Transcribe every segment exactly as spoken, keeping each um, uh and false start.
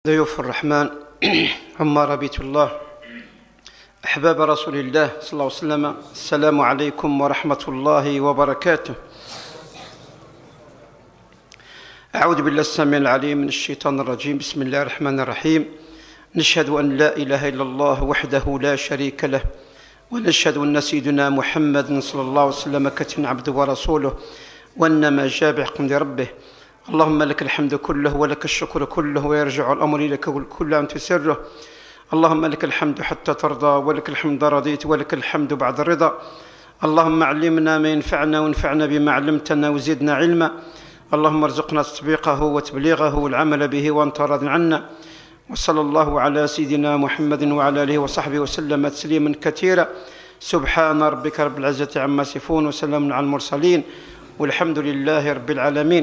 ضيوف الرحمن، عمار بيت الله، أحباب رسول الله صلى الله عليه وسلم، السلام عليكم ورحمة الله وبركاته. أعوذ بالله السميع العليم من الشيطان الرجيم. بسم الله الرحمن الرحيم. نشهد أن لا إله إلا الله وحده لا شريك له، ونشهد أن سيدنا محمد صلى الله عليه وسلم كتن عبده ورسوله، وأنما جاء بحكم ربه. اللهم لك الحمد كله ولك الشكر كله، ويرجع الأمر إليك كل أن تسره. اللهم لك الحمد حتى ترضى، ولك الحمد رضيت، ولك الحمد بعد الرضا. اللهم علمنا ما ينفعنا، وانفعنا بما علمتنا، وزدنا علما. اللهم ارزقنا تطبيقه وتبليغه والعمل به، وأنت راض عنا. وصلى الله على سيدنا محمد وعلى آله وصحبه وسلم تسليما كثيرا. سبحان ربك رب العزة عما يصفون، وسلام على المرسلين، والحمد لله رب العالمين.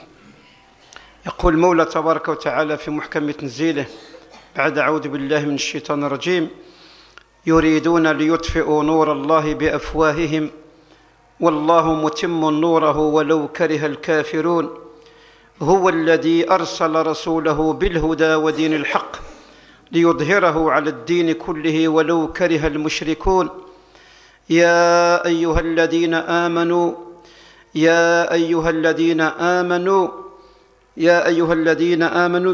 يقول المولى تبارك وتعالى في محكم تنزيله بعد أعوذ بالله من الشيطان الرجيم: يريدون ليطفئوا نور الله بأفواههم والله متم نوره ولو كره الكافرون. هو الذي أرسل رسوله بالهدى ودين الحق ليظهره على الدين كله ولو كره المشركون. يا أيها الذين آمنوا يا أيها الذين آمنوا يا أيها الذين آمنوا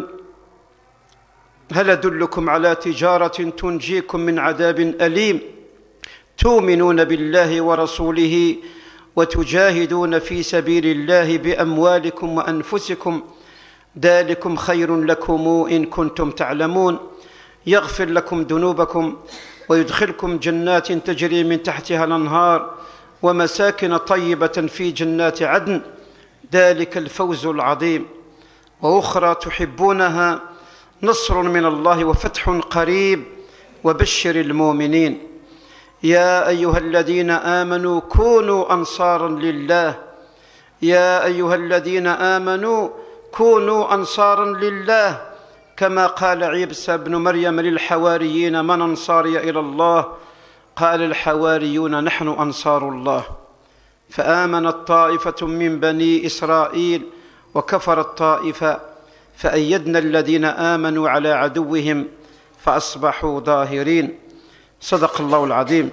هل أدلكم على تجارة تنجيكم من عذاب أليم تؤمنون بالله ورسوله وتجاهدون في سبيل الله بأموالكم وأنفسكم ذلكم خير لكم إن كنتم تعلمون. يغفر لكم ذنوبكم ويدخلكم جنات تجري من تحتها الأنهار ومساكن طيبة في جنات عدن ذلك الفوز العظيم. وأخرى تحبونها نصر من الله وفتح قريب وبشر المؤمنين. يا أيها الذين آمنوا كونوا أنصارا لله يا أيها الذين آمنوا كونوا أنصارا لله كما قال عيسى بن مريم للحواريين: من أنصاري إلى الله؟ قال الحواريون: نحن أنصار الله. فآمنت طائفة من بني إسرائيل وكفرت طائفة فأيدنا الذين آمنوا على عدوهم فأصبحوا ظاهرين. صدق الله العظيم.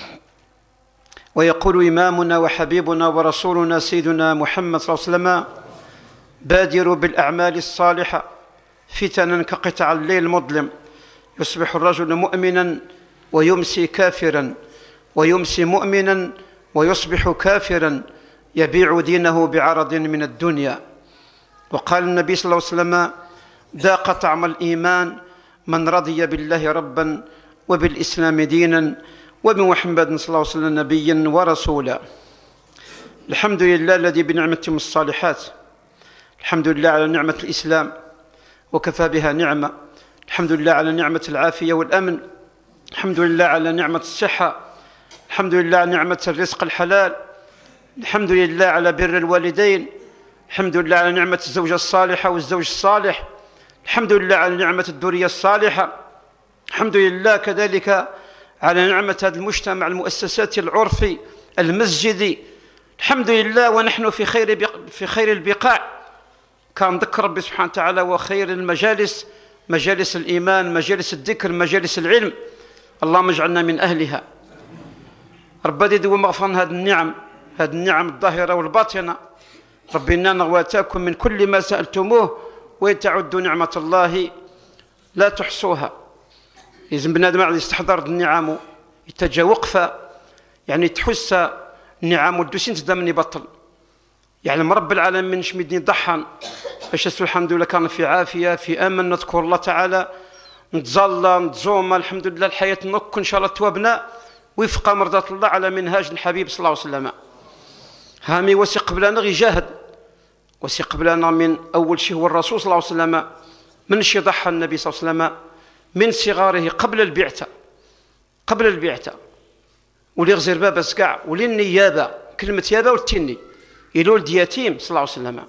ويقول إمامنا وحبيبنا ورسولنا سيدنا محمد صلى الله عليه وسلم: بادروا بالأعمال الصالحة فتنا كقطع الليل المظلم، يصبح الرجل مؤمنا ويمسي كافرا، ويمسي مؤمنا ويصبح كافرا، يبيع دينه بعرض من الدنيا. وقال النبي صلى الله عليه وسلم: ذاق طعم الإيمان من رضي بالله ربا وبالإسلام دينا وبمحمد صلى الله عليه وسلم نبيا ورسولا. الحمد لله الذي بنعمته الصالحات. الحمد لله على نعمة الإسلام وكفى بها نعمة. الحمد لله على نعمة العافية والأمن. الحمد لله على نعمة الصحة. الحمد لله على نعمة الرزق الحلال. الحمد لله على بر الوالدين. الحمد لله على نعمة الزوجة الصالحة والزوج الصالح. الحمد لله على نعمة الذرية الصالحة. الحمد لله كذلك على نعمة هذا المجتمع المؤسساتي العرفي المسجدي. الحمد لله ونحن في خير في خير البقاع. كان ذكر ربي سبحانه وتعالى: وخير المجالس مجالس الإيمان، مجالس الذكر، مجالس العلم. اللهم اجعلنا من أهلها. ربي يدوم مغفرا هذه النعم هذه النعم الظاهرة والباطنة. ربي إننا واتاكم من كل ما سألتموه وإن تعدوا نعمة الله لا تحصوها. لازم بنادم على يستحضر النعم يتجا وقفة، يعني تحس النعم ودوسين تدمني بطل. يعني رب العالمين شمدني ضحن باش الحمد لله كان في عافية في أمن، نذكر الله تعالى، نتظلى نتزوم، الحمد لله الحياة نك إن شاء الله توابنا وفق مرضات الله على منهاج الحبيب صلى الله عليه وسلم. هامي وسي قبلنا يجاهد، وسي قبلنا من أول شيء هو الرسول صلى الله عليه وسلم. من شي ضحى النبي صلى الله عليه وسلم من صغاره قبل البعثة قبل البعثة ولي غزير بابس كاع ولي النيابة، كلمة يابة والتني يلولد يتيم صلى الله عليه وسلم.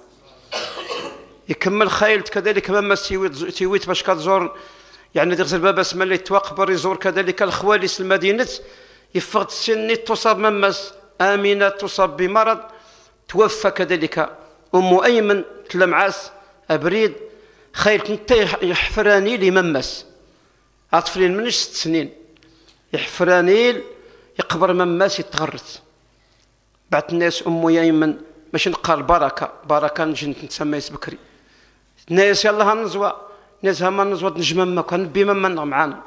يكمل خايلت كذلك مما سيويت سيويت باش كتزور، يعني دي غزير بابس ملي يتوقبر يزور كذلك الخواليس المدينة يفقد السن، تصاب ممس آمنة تصاب بمرض، توفى كذلك أم أيمن تلمعاس أبريد. خير كنت يحفراني لي مماس أطفلين منش ست سنين يحفراني يقبر مماس يتغرس بعد الناس أمو يمن ماشي نقال بركة بركة نجي نتسمى بكري الناس يلا هنزوى ناس هما نزوى نجمم كان بمن معانا.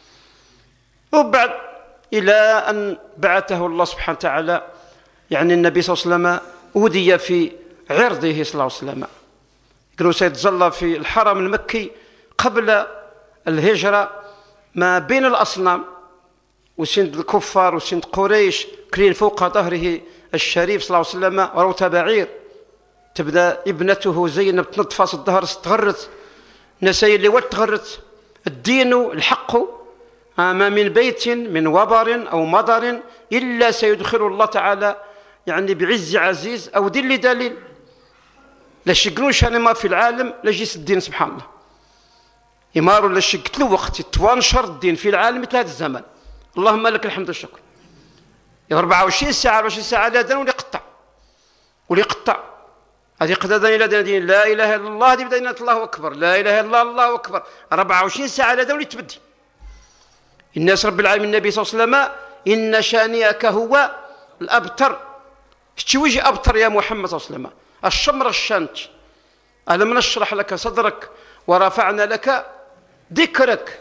وبعد إلى أن بعثه الله سبحانه وتعالى يعني النبي صلى الله عليه وسلم ودي في عرضه صلى الله عليه وسلم كانوا سيتظل في الحرم المكي قبل الهجرة ما بين الأصنام وسند الكفار وسند قريش كرين فوق ظهره الشريف صلى الله عليه وسلم روث بعير تبدا ابنته زينب تنطفاس الظهر استغرت نسي اللي وتغرت الدين الحق ما من بيت من وبر أو مضر إلا سيدخل الله تعالى يعني بعز عزيز أو دل دليل لا شقنوش أنا ما في العالم لا جيس الدين سبحان الله يمارو لا شقت له وقت توانشر الدين في العالم مثل هذا الزمن. اللهم لك الحمد والشكر. أربعة وعشرين ساعة أربعة وعشرين ساعة لا دين ولا يقطع ولا يقطع هذه قد إلى دين لا إله إلا الله هذه بدأنا الله أكبر لا إله إلا الله الله أكبر أربعة وعشرين ساعة لا دين تبدي الناس رب العالمين النبي صلى الله عليه وسلم إن شانئك هو الأبتر شتويجي أبتر يا محمد صلى الله عليه وسلم الشمر الشانت ألم نشرح لك صدرك ورفعنا لك ذكرك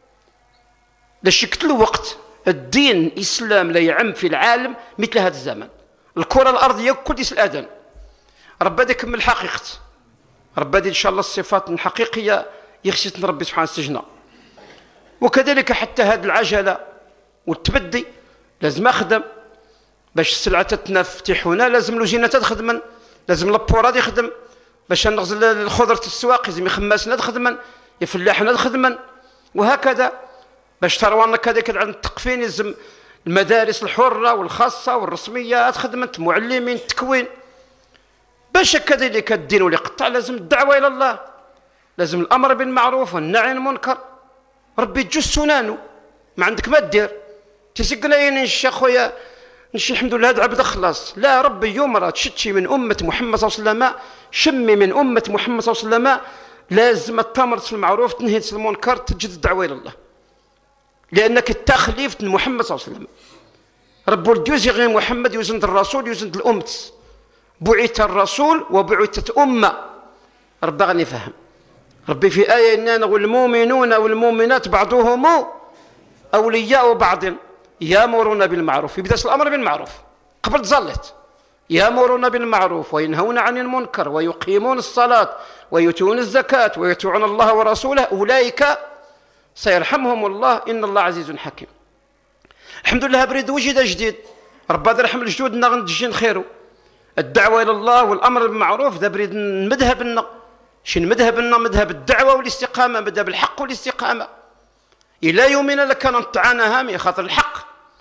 لشكت له وقت الدين الإسلام لا يعم في العالم مثل هذا الزمن. الكرة الأرضية كل الآذان رب هذا يكمل حقيقة رب هذه إن شاء الله الصفات الحقيقية يخشيتنا ربي سبحانه السجنة. وكذلك حتى هذه العجلة والتبدي لازم أخدم باش السلعة تتنفتح هنا لازم لوجينة تخدم لازم لابورا يخدم باش نغزل الخضرة السواق لازم يخماسنا تخدم يفلاحنا تخدم وهكذا باش تروان كذلك عند التقفين لازم المدارس الحرة والخاصة والرسمية تخدم المعلمين التكوين باش كذلك الدين واللي يقطع لازم الدعوة إلى الله لازم الأمر بالمعروف والنهي عن المنكر ربي تجوز سنانه ما عندك ما دير تسقنا ينشي خويا نشي الحمد لله هذا عبد خلاص لا ربي يمرض تشتشي من أمة محمد صلى الله عليه وسلم شمي من أمة محمد صلى الله عليه وسلم لازم تمرض في المعروف تنهي في المنكر تجد الدعوة إلى الله لأنك التخليف من محمد صلى الله عليه وسلم رب الجوز غير محمد يوزند الرسول يوزند الأمة بعث الرسول وبعثت أمة رب غني فهم ربي في آية إننا والمؤمنون والمؤمنات بعضهم أولياء بعض يأمرون بالمعروف يبدأ الأمر بالمعروف قبل تزلت يأمرون بالمعروف وينهون عن المنكر ويقيمون الصلاة ويؤتون الزكاة ويطيعون الله ورسوله أولئك سيرحمهم الله إن الله عزيز حكيم. الحمد لله بريد وجد جديد رب هذا رحم الجدود نغنجين خيره الدعوة إلى الله والأمر بالمعروف ذا بريد مذهب لنا شن مذهب لنا مذهب الدعوة والاستقامة مذهب الحق والاستقامة إلى يومنا لكان نطعنا هامي خاطر الحق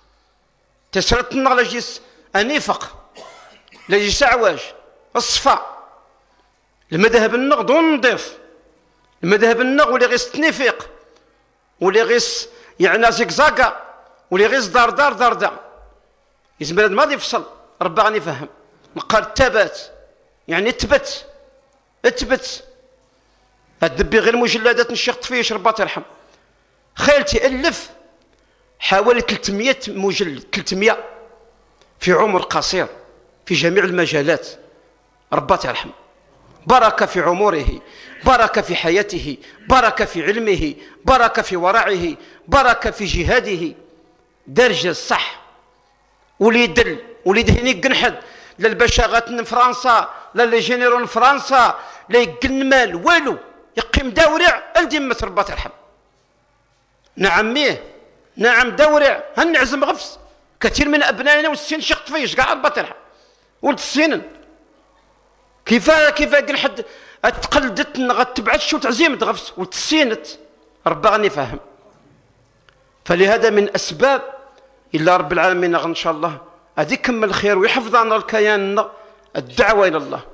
تسرتنا على جيس أنيفق لجيس أعواج الصفاء المذهب النغ دون نضيف المذهب النغ واللي غيس تنفيق واللي غيس يعني زيكزاكا واللي غيس دار دار دار دار يزمل ما يفصل ربي غني يفهم قال تبات يعني تبت اتبت الدبي غير مجلدات الشيخ طفيش رباط يرحم خيلتي ألف حوالي ثلاثمئة مجلد ثلاثمئة في عمر قصير في جميع المجالات رباط يرحم بركة في عمره بركة في حياته بركة في علمه بركة في ورعه بركة في جهاده درجة الصح وليدل وليد هنيك قنحد لا البشاغات من فرنسا لا لي جينيرون فرنسا لا يقن مال والو يقيم دورع الدمة رباط يرحم نعم ميه نعم دورع هنعزم غفص كثير من أبنائنا والسين شق طفيش قاع رباط يرحم ولد السنن كيفاه كيفاه قنحد تقلدتنا غتبعت شو تعزيم غفص ولد السينت ربي غني فاهم. فلهذا من أسباب إلا رب العالمين إن شاء الله هذه كمل الخير ويحفظ عنا الكيان الدعوة إلى الله.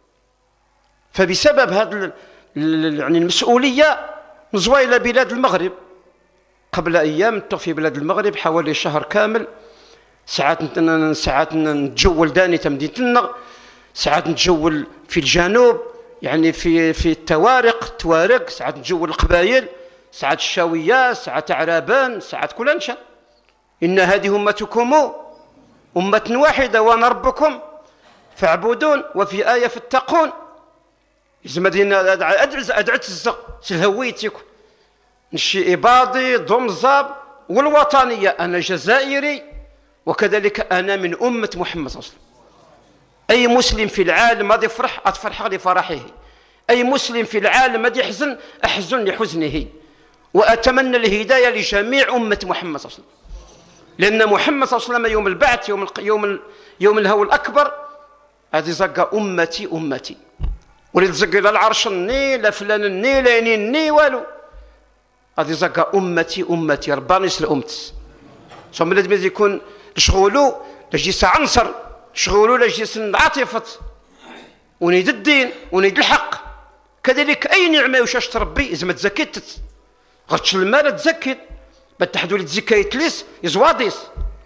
فبسبب هذه يعني المسؤولية نزوى إلى بلاد المغرب قبل أيام في بلاد المغرب حوالي شهر كامل ساعات ساعات نتجول داني تمدينتنا ساعات نتجول في الجنوب يعني في في التوارق توارق، ساعات نجول القبائل، ساعات الشاوية، ساعات عرابان، ساعات كل نشان. إن هذه أمتكم أمة واحدة وأنا ربكم فاعبدون. وفي آية فاتقون. زعما دينا أدعت الزق سلهويتكم نشي إباضي ضمزاب والوطنية. أنا جزائري وكذلك أنا من أمة محمد صلى الله عليه وسلم. أي مسلم في العالم غادي يفرح أتفرح لفرحه، أي مسلم في العالم غادي يحزن أحزن لحزنه. وأتمنى الهداية لجميع أمة محمد صلى الله عليه وسلم، لأن محمد صلى الله عليه وسلم يوم البعث يوم يوم يوم الهول الأكبر هذه زقا أمتي أمتي، ولد زقا لا العرش الني لا فلان الني لا يني الني والو، هذه زقا أمتي أمتي رباني يسر أمتس. ثم لازم يكون شغولو لجيس عنصر، شغولو لجيس عاطفة ونيد الدين ونيد الحق. كذلك أي نعمة وشاش تربي إذا ما تزكيت غتش المال تزكيت بتحدوا لي تزكاية ليس يزواديس،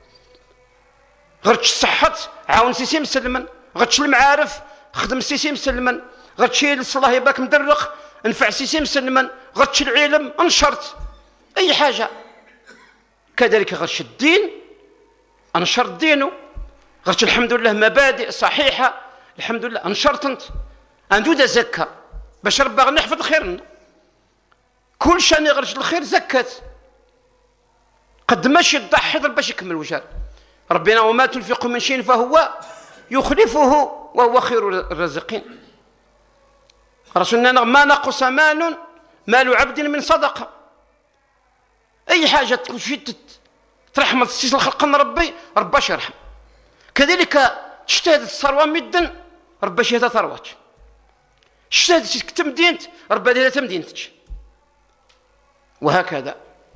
غرتش الصحة عاون سيسي مسلما، غتش المعارف خدم سيسي مسلما، غتشي الصلاة يباك مدرق انفع سيسي مسلما، غتش العلم انشرت أي حاجة. كذلك غتش الدين انشر دينه، غتش الحمد لله مبادئ صحيحة الحمد لله انشرت انت عنده دا زكاة باش ربي غني يحفظ خيرنا. كل شان غرش الخير زكاة قد ماشي تضحي باش يكمل وجهه ربنا. وما تنفقوا من شيء فهو يخلفه وهو خير الرازقين. رسولنا ما نقص مال مال عبد من صدقه. اي حاجه تشد ترحم تسيس الخلق ربي ربي يرحم. كذلك اجتهدت الثروه مدن ربي شهد ثروات، اجتهدت كتم دينت ربي ديرها تمدينتك، وهكذا.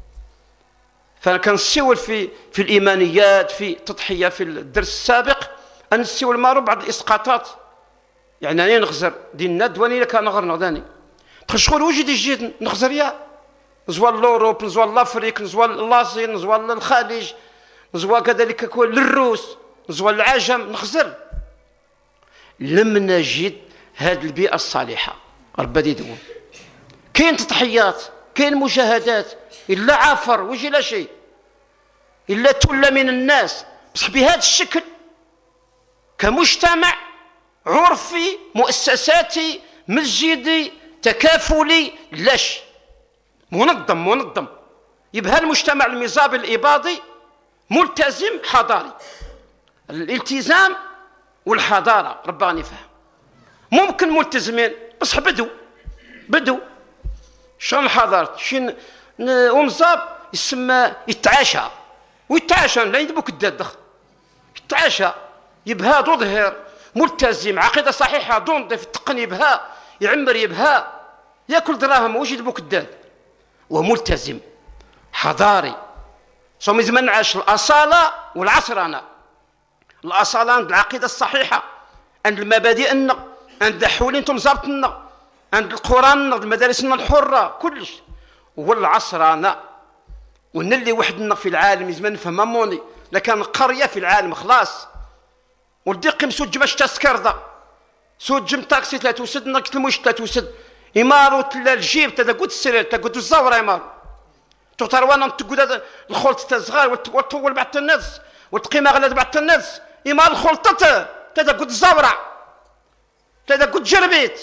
فكنسول في في الايمانيات في تضحيه في الدرس السابق ان نسول مارو بعض الاسقاطات. يعني انا نغزر ديننا دواني لك نغر نغداني تخشغل وجد الجد نغزر يا نزوال لوروب نزوال لافريك نزوال لاسي نزوال الخليج نزوال كذلك كل للروس نزوال العجم نغزر. لم نجد هذه البيئه الصالحه ربي يدوم. كاين تضحيات كاين مجاهدات إلا عافر وجي لا شيء إلا تولى من الناس، بصح بهذا الشكل كمجتمع عرفي مؤسساتي مسجدي تكافلي لاش منظم منظم. يبقى المجتمع المزابي الإباضي ملتزم حضاري. الالتزام والحضارة رباني يفهم. ممكن ملتزمين بصح بدو بدو شان الحضارة شين ومصاب يسمى يتعاشى ويتعاشى لا يدبوك الدادخ يتعاشى يبها ظهر ملتزم عقيدة صحيحة دونضف يتقن يبها يعمر يبها ياكل دراهم وش يدبوك الداد وملتزم حضاري. صوم زمان عاش الأصالة والعصرانة. الأصالة عند العقيدة الصحيحة عند المبادئ النا عند حولين انتم زابطنا عند القرآن المدارسنا الحرة كلش. والعصرانة ونلي وحدنا في العالم زمان نفهموني لكان قرية في العالم خلاص وديقم سوج باش تسكردا سوج تاكسي لا توسد نقت المش لا توسد إمارو تلا الجيب تدا قد السرير تقود الزورة إمارو تغتروانا تقود الخلط تزغار وتطول بعد الناس وتقيم أغلى بعد الناس إمار الخلطة تدا قد الزورة تدا قد جربيت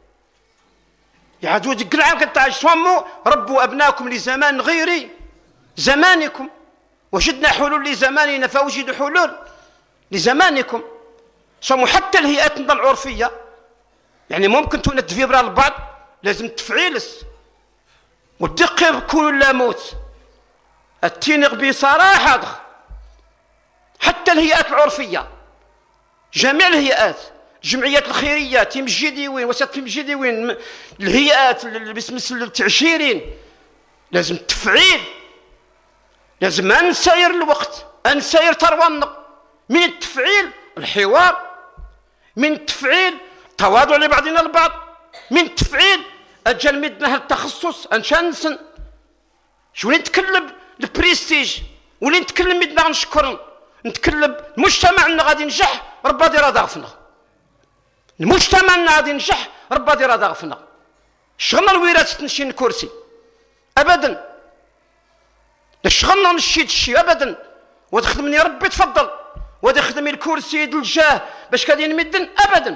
يعدوا ديك العام كتعيش صموا ربوا أبناكم لزمان غير زمانكم وجدنا حلول لزماننا فوجدوا حلول لزمانكم. صموا حتى الهيئات العرفية يعني ممكن تكون تفيبرا البعض لازم تفعيلس والدقة كل لا موت التينغ بصراحة دخ. حتى الهيئات العرفية جميع الهيئات الجمعيات الخيرية تمجدي وين وسط تمجدي وين الهيئات باسم التعشيرين لازم تفعيل. لازم أنسير الوقت أنسير ترونا من التفعيل الحوار من التفعيل التواضع لبعضنا البعض من التفعيل أجل مدنا التخصص أنشانسن شو نتكلم البريستيج ولي نتكلم مدنا نشكر نتكلم مجتمعنا غادي ينجح ربي دير ضعفنا المجتمع غادي ينجح ربي دير ضعفنا شغلنا الوراثة نشي الكرسي ابدا، شغلنا نشيد الشي ابدا، وهذا خدمني ربي تفضل، وهذا خدمي الكرسي ديال الجاه باش كادي نمدن ابدا.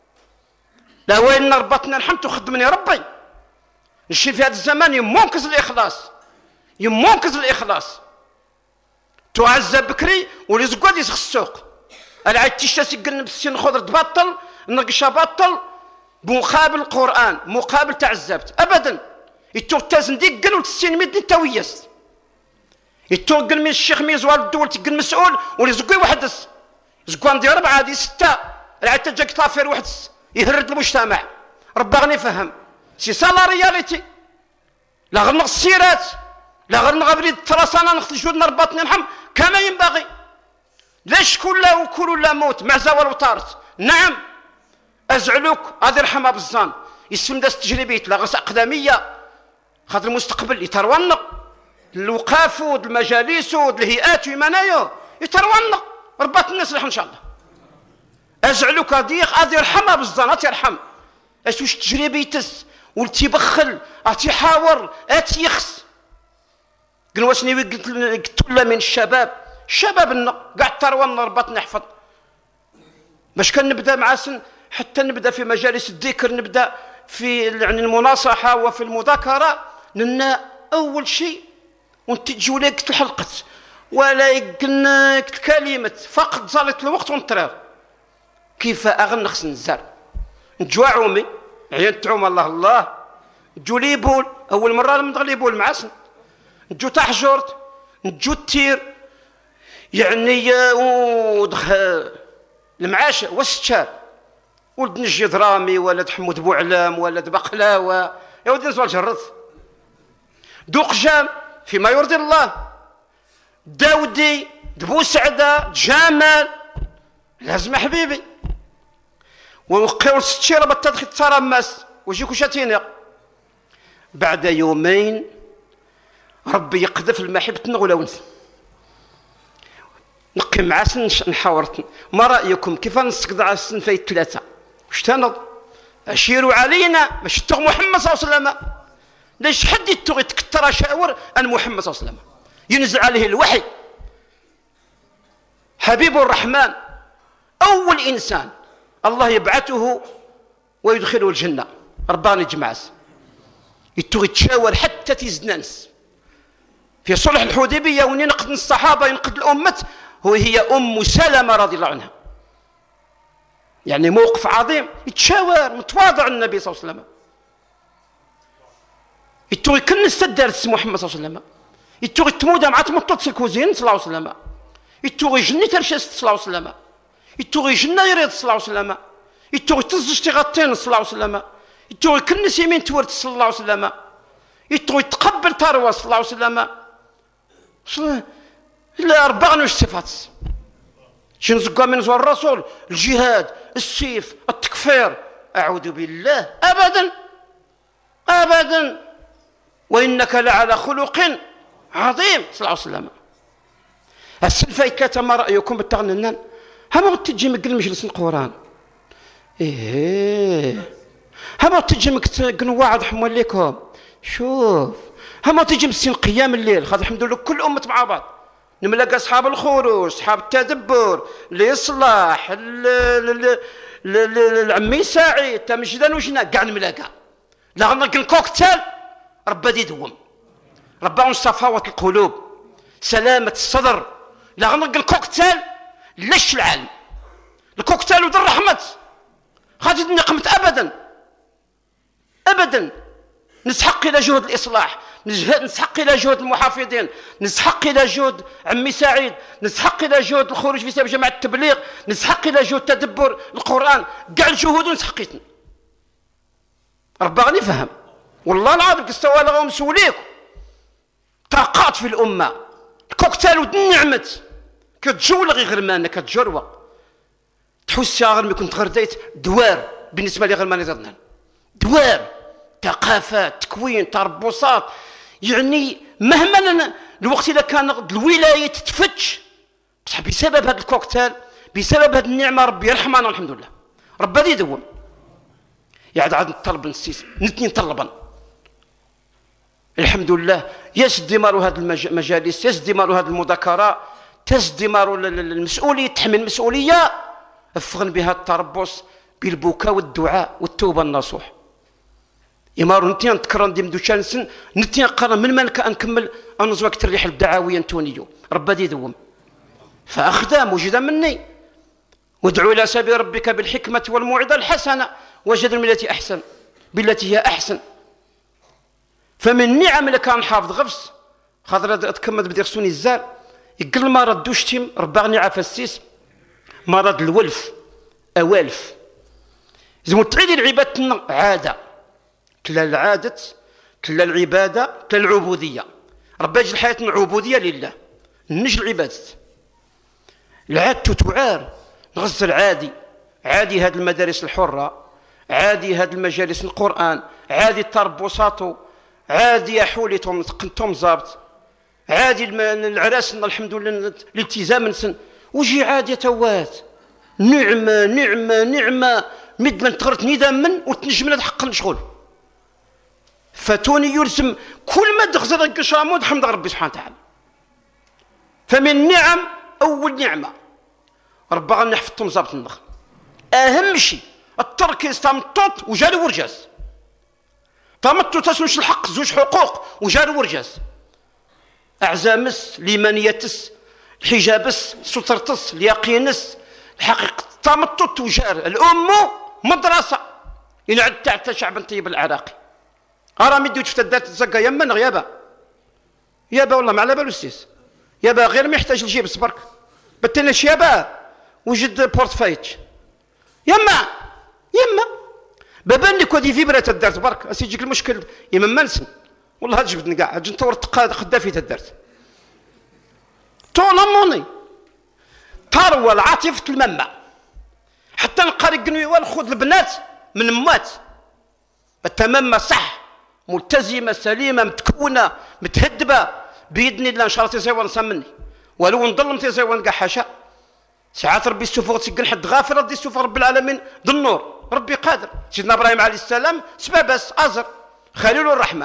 لا وين ربطنا الحمد وخدمني ربي. نشي في هذا الزمان يمونكز الاخلاص، يمونكز الاخلاص. تعزى بكري ولي زكواد يسخ السوق، العاد تيشاسي قلنا بالسين خضر تبطل نرقشها بطل بمقابل القران مقابل تعزبت ابدا. يتو تازن ديك قال وتسين مدن تاويس، يتو قال من الشيخ ميزوال الدول تقل مسؤول ولي زكوي وحدس زكوان دي ربعه دي سته، العاد تجاك طافير وحدس يهرد المجتمع. ربي غني فهم سي سا لا رياليتي. لا غير نغص السيرات، لا غير نغبريد التراسانه نخت جهودنا رباطنا نحم كما ينبغي. ليش كل وكل لا موت مع زوال وطارت. نعم ازعلوك هذه رحمه بالظن يسلم داس تجربيت لا غص اقدميه خاطر المستقبل يترونق الوقاف ود المجالس ود الهيئات ومنايا يترونق رباط الناس ان شاء الله. ازعلوك هذه هذه رحمه بالظن تيرحم اش واش تجربيتس ولتيبخل اتيحاور اتيخس قل واسني قلت له من الشباب شبابنا قاعد ترونا رباط نحفظ باش كان نبدا مع سن حتى نبدا في مجالس الذكر، نبدا في يعني المناصحه وفي المذاكره. لنا اول شيء وانت تجولي قلت الحلقه ولا قلنا قلت كلمه فقط زالت الوقت ونطرا كيف اغنى خص نزار نجوا عومي عيان تعوم الله الله نجولي بول اول مره نغلي بول معسن نجو تحجرت نجو التير يعني ودخ المعاش والستار ولد نجي درامي ولد حمود بوعلام ولد بقلاوه يا ولدي نزوال جرث دوق جام فيما يرضي الله داودي دبو سعده جمال لازم حبيبي ونقيو ستشيره بطاطخي ترمس ويجيكو شاتيني. بعد يومين ربي يقذف المحبة ولا ونس نقي مع سن نحاورت ما رايكم كيف نسقط على السن في ثلاثه واش تنض اشيروا علينا باش تغ محمد صلى الله عليه وسلم. ليش حد يتغي تكثر شاور ان محمد صلى الله عليه وسلم ينزل عليه الوحي حبيب الرحمن اول انسان الله يبعثه ويدخله الجنه رباني جمعس يتغي تشاور حتى تيزنانس في صلح الحديبيه وين ينقد الصحابه ينقد الامه هو هي ام سلمه رضي الله عنها. يعني موقف عظيم يتشاور متواضع النبي صلى الله عليه وسلم يتوغي كنس الدرس محمد صلى الله عليه وسلم يتوغي تمودا مع تمطط الكوزين صلى الله عليه وسلم يتوغي جني ترشست صلى الله عليه وسلم يتوغي جنة يريد صلى الله عليه وسلم يتوغي تزج تغطين صلى الله عليه وسلم يتوغي كنس يمين تورد صلى الله عليه وسلم يتوغي تقبل تروى صلى الله عليه وسلم لا أربعة وش صفات شنزقوا من زوار الرسول الجهاد السيف التكفير أعوذ بالله أبدا أبدا وإنك لعلى خلق عظيم صلى الله عليه وسلم. السلفة كاتا ما رأيكم بالتغننان هما تجي مقل مجلس القرآن إيه هما تجي مقل واعد حمول لكم شوف هما تجي مسين قيام الليل خاطر الحمد لله كل أمة مع بعض نملاقى أصحاب الخروج أصحاب التدبر الإصلاح العمي سعيد تمجدان وجنا كاع نملاقى لا غنلقى الكوكتيل ربا دي دوم ربا صفاوة القلوب سلامة الصدر لا غنلقى الكوكتيل ليش العالم الكوكتيل ودر رحمة خاطر نقمت أبدا أبدا نسحق إلى جهد الإصلاح نسحق إلى جهد المحافظين نسحق إلى جهد عمي سعيد نسحق إلى جهد الخروج في سبيل جماعة التبليغ نسحق إلى جهد تدبر القرآن كاع الجهود نسحقيتنا ربي غني فهم والله العظيم كستوى لغا مسوليكم طاقات في الأمة الكوكتيل ود النعمت كتجول غير غرمانة كتجروى تحس يا غير كنت غرديت دوار بالنسبة لي غير ما نظرنا دوار ثقافات تكوين تربصات يعني مهما لنا الوقت اذا كان الولايه تتفتش بصح بسبب هذا الكوكتيل بسبب هذه النعمه ربي يرحمنا الحمد لله ربي غادي يدوم يعد عاد نطلب نسيس نتني طلبا الحمد لله يسدي مارو هذه المجالس يسدي مارو هذه المذاكره تسدي مارو المسؤوليه تحمل المسؤوليه افغن بها التربص بالبكاء والدعاء والتوبه النصوح يمارو نتي نتكرر ندير دوشانسن نتي نقرا من مالك نكمل انزوا اكثر ريح الدعاويه نتونيو ربي يدوم فاخذها موجوده مني وادعوا الى سبيل ربك بالحكمه والموعظه الحسنه وجد التي احسن بالتي هي احسن. فمن نعم اللي كان حافظ غفص خاطر تكمل بدي خصوني الزال يقل مرض دوشتيم ربع نعف السيس مرض الولف اوالف زمو تعيد العبادة عاده تلا العاده تلا العباده تلا العبوديه ربي يجعل حياتنا عبوديه لله نج العباده العاد تعار نغزل عادي عادي هذه المدارس الحره عادي هذه المجالس القران عادي التربصاتو عادي يا حولتهم تقنتهم زابط عادي العراس الحمد لله الالتزام نسن وجي عادي توات نعمه نعمه نعمه مد من تغرت ندم من وتنجم حق نشغل فتوني يرسم كل ما تغزر القشامود حمد ربي سبحانه وتعالى. فمن نعم اول نعمه ربي غنحفظهم زابط النخ اهم شيء التركيز تام الطوط وجاري ورجاز تامتو تسوش الحق زوج حقوق وجاري ورجاز اعزامس ليمانيتس الحجابس سترتس اليقينس الحقيقه تامتو توجار الام مدرسه ينعد تاع شعب طيب العراقي ارا مديو تفتدات تزقى يمن غيابه يابا والله ما على بالو السيس يابا غير ما يحتاج الجيب صبرك بتنا شيابا وجد بورتفايتش يما يما بابان لك ودي فيبرات الدرت برك اسيجيك المشكل يما منسن والله جبدني كاع اجي نطور التقاد خدافي الدرت طول تروى العاطفه الممه حتى نقاري قنوي خذ البنات من امات التمامه صح ملتزمه سليمه متكونه متهدبه باذن الله ان شاء الله تيزيوان نسمني ولو نضل تيزيوان كاع حاشا ساعات ربي السفوغ تسكن حد غافر ربي السفوغ رب العالمين ذو النور ربي قادر. سيدنا ابراهيم عليه السلام سبابس ازر خليل الرحمن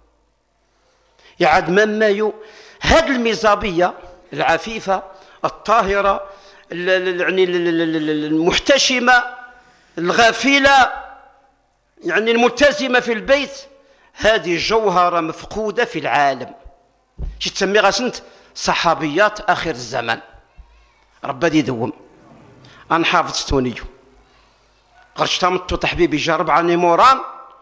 يعد ممايو هذه الميزابيه العفيفه الطاهره يعني المحتشمه الغافله يعني الملتزمه في البيت هذه جوهره مفقوده في العالم شي تسميها سنت صحابيات اخر الزمان ربي يدوم. انا حافظ ستونيو غرش تامتو تحبيبي جرب عني موران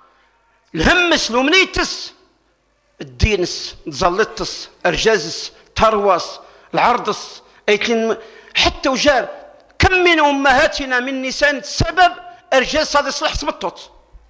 الهمس لومنيتس الدينس تزلطس ارجازس ترواس العرضس ايتلين حتى وجار كم من امهاتنا من نساء السبب ارجاز هذا صلح سمطوت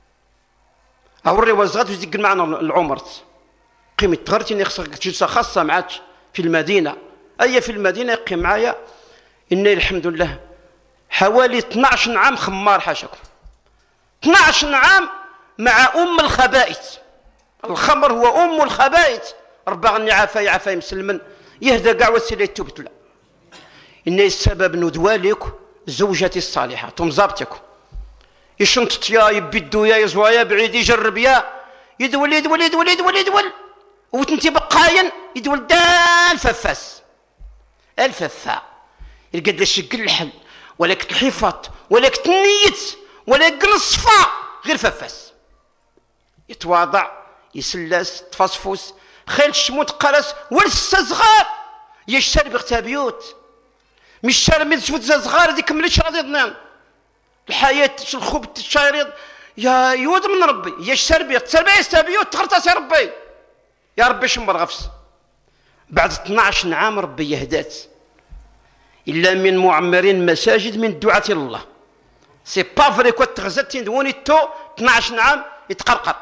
اوري وزغات وزيق معنا العمرت قيمه تغرتيني خصك جلسه خاصه معاك في المدينه اي في المدينه يقيم معايا اني الحمد لله حوالي اثناش عام خمار حاشاكم اثناش عام مع ام الخبائث الخمر هو ام الخبائث ربي غني عافاي عافاي مسلمن يهدى كاع وسيله يتوب لا ان السبب ندوالك زوجتي الصالحه تمزابتك يشنطت يا يبدو يا يزوايا بعيد يجرب يا يدول يدول يدول يدول يدول وتنتي بقاين يدول دا الففاس الففا يلقى الشق الحل ولك الحفاظ ولك تنيت ولك الصفاء غير ففاس يتواضع يسلس تفصفص خيل الشموت قرس ولسه صغار يشتري بغتابيوت مش شاري من شفت صغار هذيك مليش راضي يضنان الحياه الخبط الشايريض يا يود من ربي يا السربيه التربيه يستبيوت تغرطاس يا ربي يا ربي شمر غفص بعد اثناش عام ربي يهدات الا من معمرين مساجد من دعاة الله سي با فري كو تغزتين دوني تو اثناش عام يتقرقر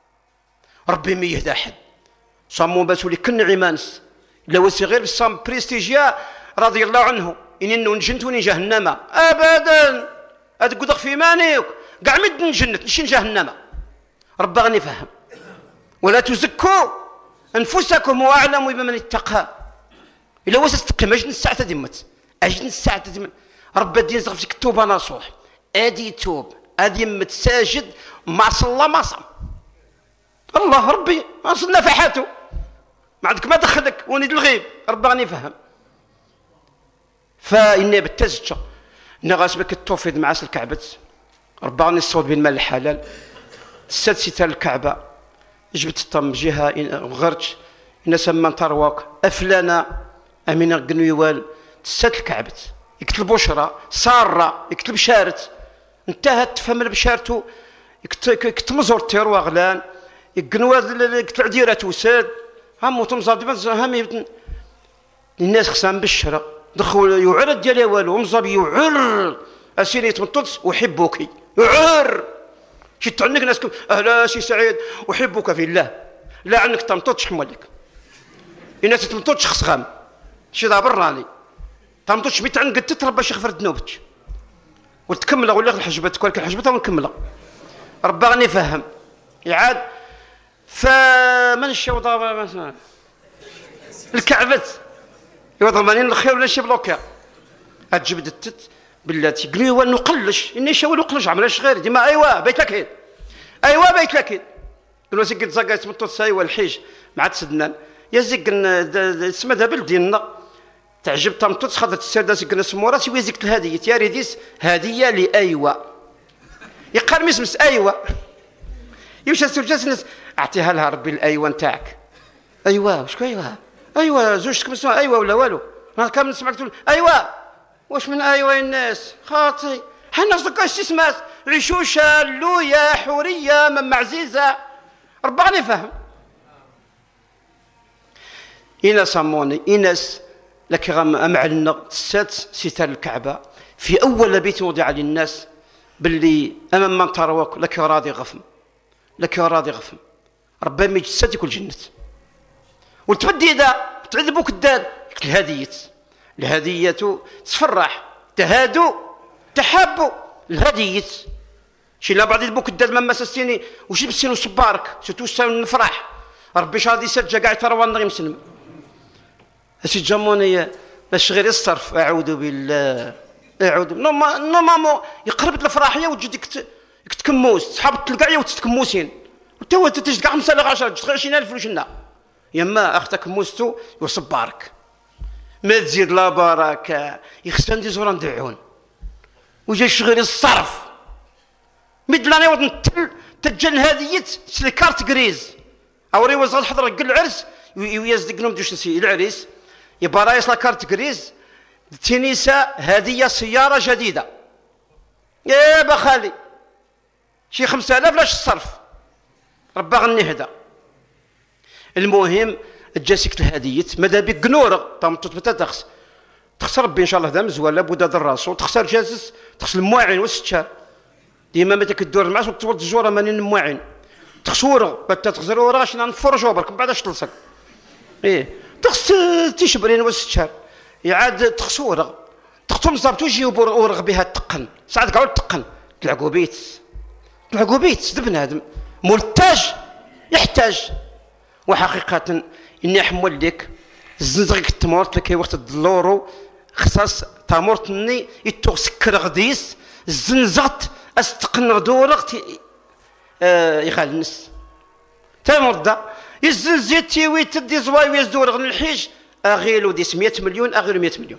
ربي ما يهدى حد صامو باسولي كن عمانس لو صغير بالصام بريستيجيا رضي الله عنه انه نجنتوني جهنم ابدا اتقدر في مانيك كاع مد نجنت نشين جهنم ربي غني فهم ولا تزكوا انفسكم واعلموا بمن اتقى الا واش تستقيم اجن الساعه دمت اجن الساعه دمت ربي الدين زغف فيك التوبه نصوح ادي توب هذه متساجد مع صلى ما صام. الله ربي صلنا فحاته ما عندك ما دخلك ونيد الغيب ربي غني يفهم. فإني بالتزجة نغاسبك التوفيد مع الكعبة ربي غني الصوت بالمال الحلال تسد ستار الكعبة جبت الطم جهة غرت إن سمان ترواك أفلانا أمين قنويوال تسد الكعبة يكتب بشرى سارة يكتب شارت انتهت تفهم البشارتو يكتب مزور تيرو غلان يقنوال يكتب عديرة وساد هم تمزار هم الناس خصهم بالشرى دخل يعر ديال والو مزاب يعر اسيري تمطط احبك يعر شي تعنك ناسكم اهلا سي سعيد احبك في الله لا عنك تمططش حمولك الناس تمططش خصغام شي دا براني تمططش بيت عنك تتربى شي غفر ذنوبك وتكمل ولا الحجبات كلك الحجبات ونكملها ربي غني يفهم يعاد فمن الشوطه مثلا الكعبه يضمنين الخير ولا شي بلوكا اجبد التت بلاتي قليوا نقلش اني شاول نقلش عملاش غير ديما ايوا بيت لكين ايوا بيت لكين قالوا زيك تزقات مطوط سايوا الحيج مع تسدنان يا زيك اسمها دابل ديالنا تعجب تمطوط خذت السيده زيك نسمو سي زيك الهديه يا ريديس هديه لايوا يقال مسمس ايوا يمشي سوجات الناس اعطيها لها ربي الايوا نتاعك ايوا شكون ايوا ايوا زوجتك مسموع ايوا ولا والو انا كامل نسمعك تقول ايوا واش من ايوا الناس خاطي حنا صدق استسمات عشوشه لويا حوريه مم عزيزه ربي غني يفهم. إنا صموني إناس لك أمعلنا تسات ستار الكعبة في أول بيت وضع للناس باللي أمام من تروك لك راضي غفم لك راضي غفم ربما ما يجسد كل جنة وتبدي ذا تعذبوك الداد الهدية الهدية تفرح تهادوا تحابوا الهدية شي لا بعض يذبوك الداد مما سستيني وش بسينو صبارك ستوسع نفرح ربي شادي سجى قاعد تروان غير مسلم هسي جموني باش غير الصرف اعوذ بالله اعوذ نوما نوما يقرب الفراحيه وتجدك تكموس صحاب تلقايه وتتكموسين وتو تجد كاع خمسة ل عشرة عشرين ألف وشنا يما اختك موستو وصبارك ما تزيد لا بركه يخصنا ندي زورا ندعون وجا شغل الصرف مدلاني وضن تجن هذيت سلي كارت كريز او ري وزغ حضر قل العرس ويزدق نوم دوش نسي العريس يبقى رايس لا كارت كريز تنسى هديه سياره جديده يا بخالي شي خمسة آلاف لاش الصرف ربا غنهدا المهم جاسك الهديه ماذا بك قنوره طمطت متى تخس تخسر ربي ان شاء الله دام زوال لابد هذا الراس وتخسر جازس تخسر المواعين والستشار ديما متى كدور معاش وتولد الجوره مانين المواعين تخسوره بتا تخزر وراش نفرجوا برك من بعد اش تلصق ايه تخس تشبرين والستشار يعاد تخسوره تقتم صابت وجهي ورغ بها تقن ساعات قاعد تقن العقوبيت العقوبيت بنادم مرتاج يحتاج وحقيقه اني حمول لك الزنزغك التمورت لكي وقت الدلورو خصاص تامورتني يتو سكر غديس الزنزغت استقن غدورغت آه يخال النس تامردا يزنزيت تيوي تدي زواي ويزدور غن الحيج اغيلو ديس مية مليون اغيلو مية مليون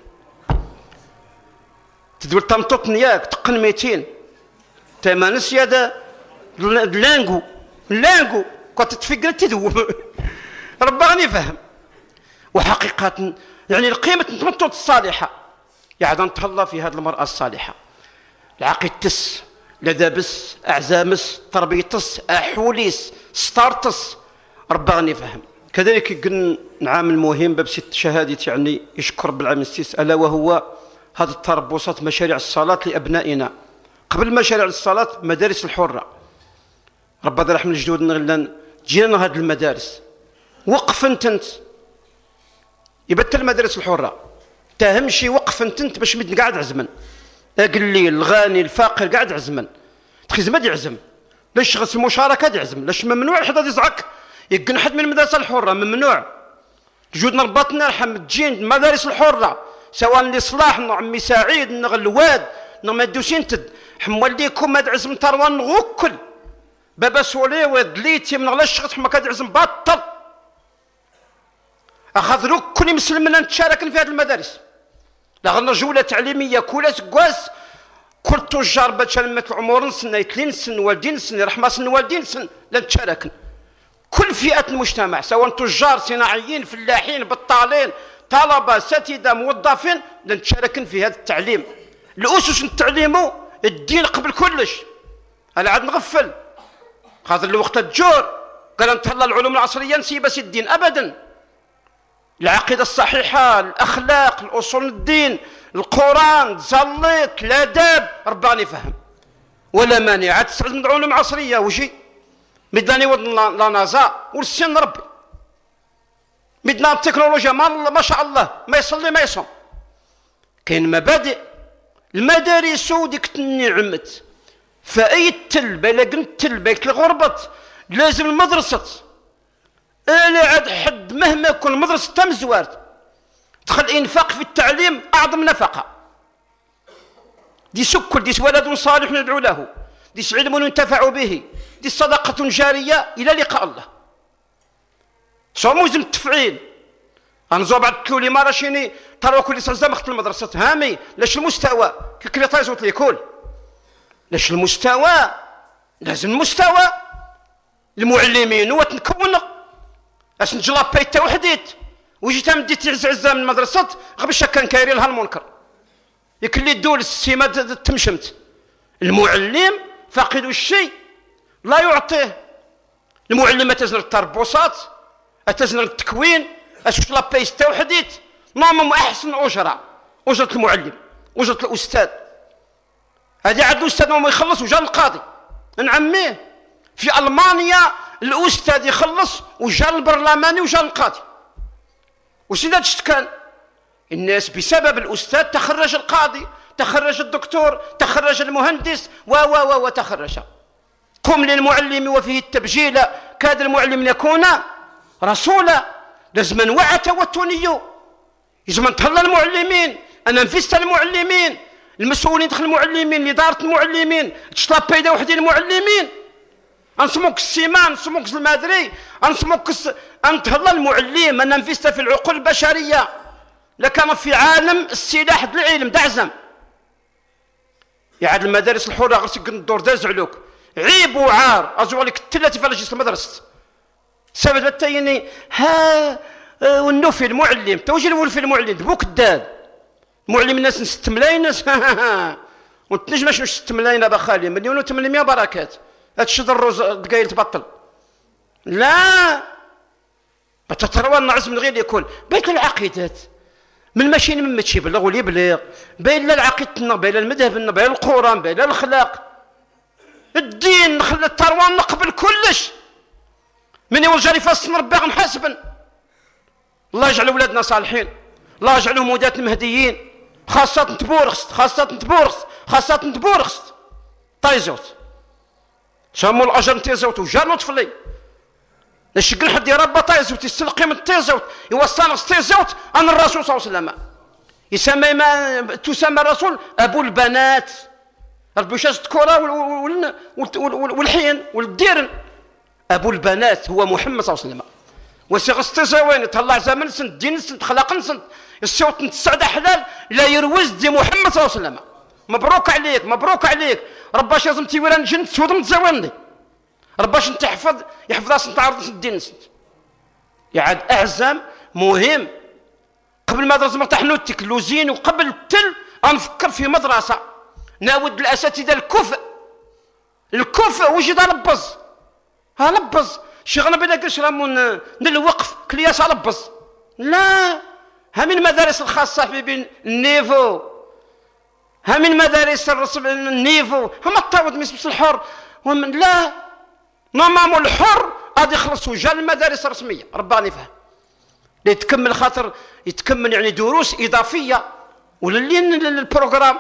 تدور تمطط نياك تقن ميتين تمانس يدا لانغو لانغو كنت تفكر تذوب ربا غني فهم وحقيقة يعني القيمة تمطط الصالحة يعني نتهلا في هذه المرأة الصالحة العقيد تس لدابس أعزامس تربيتس أحوليس ستارتس ربا غني فهم. كذلك قلنا نعامل مهم باب ست شهادة يعني يشكر بالعام السيس ألا وهو هذه التربصات مشاريع الصلاة لأبنائنا قبل مشاريع الصلاة مدارس الحرة ربا ذا رحم الجدود نغلان جينا هذه المدارس وقف انت يبتل المدارس الحرة تهمشي وقف انت باش مد قاعد عزمن اقلي الغاني الفاقر قاعد عزمن تخيز ما يعزم ليش غس المشاركة يعزم ليش ممنوع حدا يزعك يقن حد من المدارس الحرة ممنوع جود نربطنا رحم تجين المدارس الحرة سواء لإصلاح نعمي سعيد نغ الواد نغ مدوسين تد حمال ليكم ما دعزم تروان غوكل بابا سولي ودليتي من غلاش شخص حما كدعزم باطل اخذ كل مسلمنا نتشارك في هذه المدارس لا غنر جوله تعليميه كل كواس كل تجار باش مثل عمر سن يتلين سن والدين سن رحمه سن والدين سن لا نتشارك كل فئات المجتمع سواء تجار صناعيين فلاحين بطالين طلبه اساتذه موظفين نتشارك في هذا التعليم الاسس نتعلموا الدين قبل كلش انا عاد نغفل خاطر الوقت الجور قال نتهلا العلوم العصريه نسيب الدين ابدا العقيده الصحيحه الاخلاق الاصول الدين القران تزليط الاداب رباني فهم ولا مانع عاد تسعد من العلوم العصريه وجي مداني ود لا نازا والسن ربي مدنا التكنولوجيا ما شاء الله ما يصلي ما يصوم كاين مبادئ المدارس وديك تنعمت فاي التلبه الا قلت تلبه الغربط لازم المدرسه الا عاد حد مهما يكون المدرسه تم زوارت دخل انفاق في التعليم اعظم نفقه دي سكل دي ولد صالح ندعو له دي علم ينتفع به دي صدقه جاريه الى لقاء الله صموز التفعيل انزو بعد تلولي ما راشيني ترى كل سنه مخت المدرسه هامي لاش المستوى كي طايزوت ليكول لاش المستوى لازم المستوى المعلمين وتنكون اش نجلا بيتا وحديت وجيت مديت عزعزه من المدرسه غبش كان كايري لها المنكر ياك اللي دول السيمه تمشمت المعلم فاقد الشيء لا يعطيه المعلم تزن التربصات اتزن التكوين اش لا بيستا وحديت نورمال احسن اجره اجره المعلم اجره الاستاذ هذه عاد الاستاذ ما يخلص وجا القاضي نعميه في المانيا الاستاذ يخلص وجا البرلماني وجا القاضي وسيدات كان الناس بسبب الاستاذ تخرج القاضي تخرج الدكتور تخرج المهندس و و و وتخرج قم للمعلم وفيه التبجيل كاد المعلم يكون رسولا لازم نوعى توتنيو لازم نتهلا المعلمين انا نفست المعلمين المسؤولين داخل المعلمين اداره المعلمين تشطاب بيدا وحدين المعلمين انسموك السيمان انسموك المادري انسموك انتهلا المعلم انا نفست في العقول البشريه لكان في عالم السلاح العلم دعزم يعاد المدارس الحره غير الدور داز علوك عيب وعار ازوالك الثلاثه في رجل المدرسه سبب التيني ها والنوفي المعلم توجي الولفي المعلم بوك الداد معلم الناس ست ملايين ناس وتنجم شنو ست ملايين بخالي مليون وثمانمائة بركات هاد الشد الروز دقايل تبطل لا بتتروى النعس من غير يكون بيت العقيدات من ماشيين من ماشي بلغ ولي بلغ بين العقيدتنا بين المذهب بين القران بين الاخلاق الدين نخلي التروان نقبل كلش من يوجري فاس ربي غنحاسبن الله يجعل ولادنا صالحين الله يجعلهم هداة المهديين خاصة تبورخست خاصة تبورخست خاصة تبورخست طايزوت سمو الأجر تيزوت وجانو طفلي نشقل حد يربى طايزوت يستلقي من تيزوت يوصل تيزوت أنا الرسول صلى الله عليه وسلم يسمى ما تسمى الرسول أبو البنات ربي شاش الكرة والحين والديرن أبو البنات هو محمد صلى الله عليه وسلم وسيغستي زوين تطلع زمن سنت دين سنت خلاق سنت الصوت نتسعد حلال لا يروز دي محمد صلى الله عليه وسلم مبروك عليك مبروك عليك رباش لازم تيوران جنت سود متزويني رباش انت يحفظ يحفظ راس انت عرض الدين سنت يعاد اعزام مهم قبل ما لازم تحنوتك لوزين وقبل التل نفكر في مدرسه ناود الاساتذه الكفء الكفء وجي دا لبز ها لبز شغلنا بدا قش رامون الوقف كلياس لبز لا ها من المدارس الخاصه في بين النيفو ها من مدارس الرسم النيفو هما التعود مس الحر ومن لا نظام الحر غادي يخلصوا جا المدارس الرسميه رباني فهم يتكمل خاطر يتكمل يعني دروس اضافيه وللين البروغرام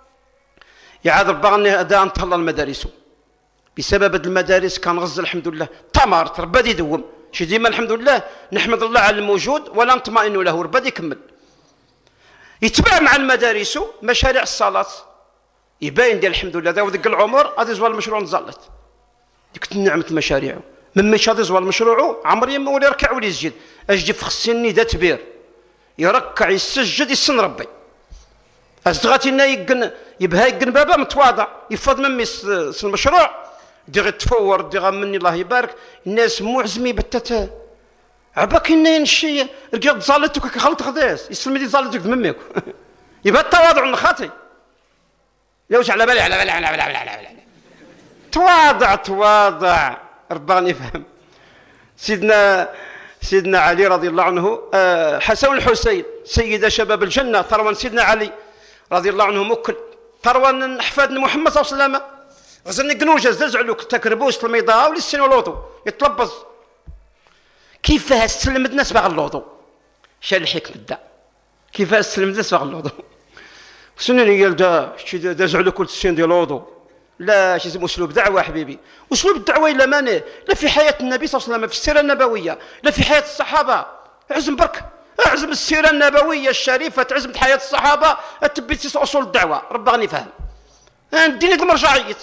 يعاد رباني هذا نتهلا المدارس بسبب هذه المدارس كان غزه الحمد لله تمارت ربي يدوم شي ديما الحمد لله نحمد الله على الموجود ولا نطمئن له ربي يكمل يتبع مع المدارس مشاريع الصلاه يبين ديال الحمد لله داو ديك العمر غادي يزوال المشروع نزلت ديك نعمه المشاريع من مشى غادي يزوال المشروع عمري ما ولي يركع ولا يسجد اجي في خصني دا تبير يركع يسجد يسن ربي ازغاتي لنا يقن يبها يقن بابا متواضع يفض ممي المشروع دي غير تفور دي غير مني الله يبارك الناس معزمي بتات عباك انايا نشي رجعت زالتك كخلط غداس يسلم لي زالتك مميك يبقى التواضع نخاتي لوش على بالي على بالي على بالي على بالي تواضع تواضع رباني يفهم سيدنا سيدنا علي رضي الله عنه حسن الحسين سيد شباب الجنة تروان سيدنا علي رضي الله عنه مكل تروان حفاد محمد صلى الله عليه وسلم غزلني قنوجة زلزعلوك تكربوس الميضاء وللسن والوضو يتلبز كيفاه سلمت الناس باغ الوضو شال الحكم دا كيفاه سلمت الناس باغ الوضو سنني قال دا شي دا زعلو كل السن ديال الوضو لا شي اسمه اسلوب دعوه حبيبي اسلوب الدعوه الا مانع لا في حياه النبي صلى الله عليه وسلم في السيره النبويه لا في حياه الصحابه عزم برك اعزم السيره النبويه الشريفه تعزم حياه الصحابه تبيتي اصول الدعوه ربي غني فاهم نديني المرجعيات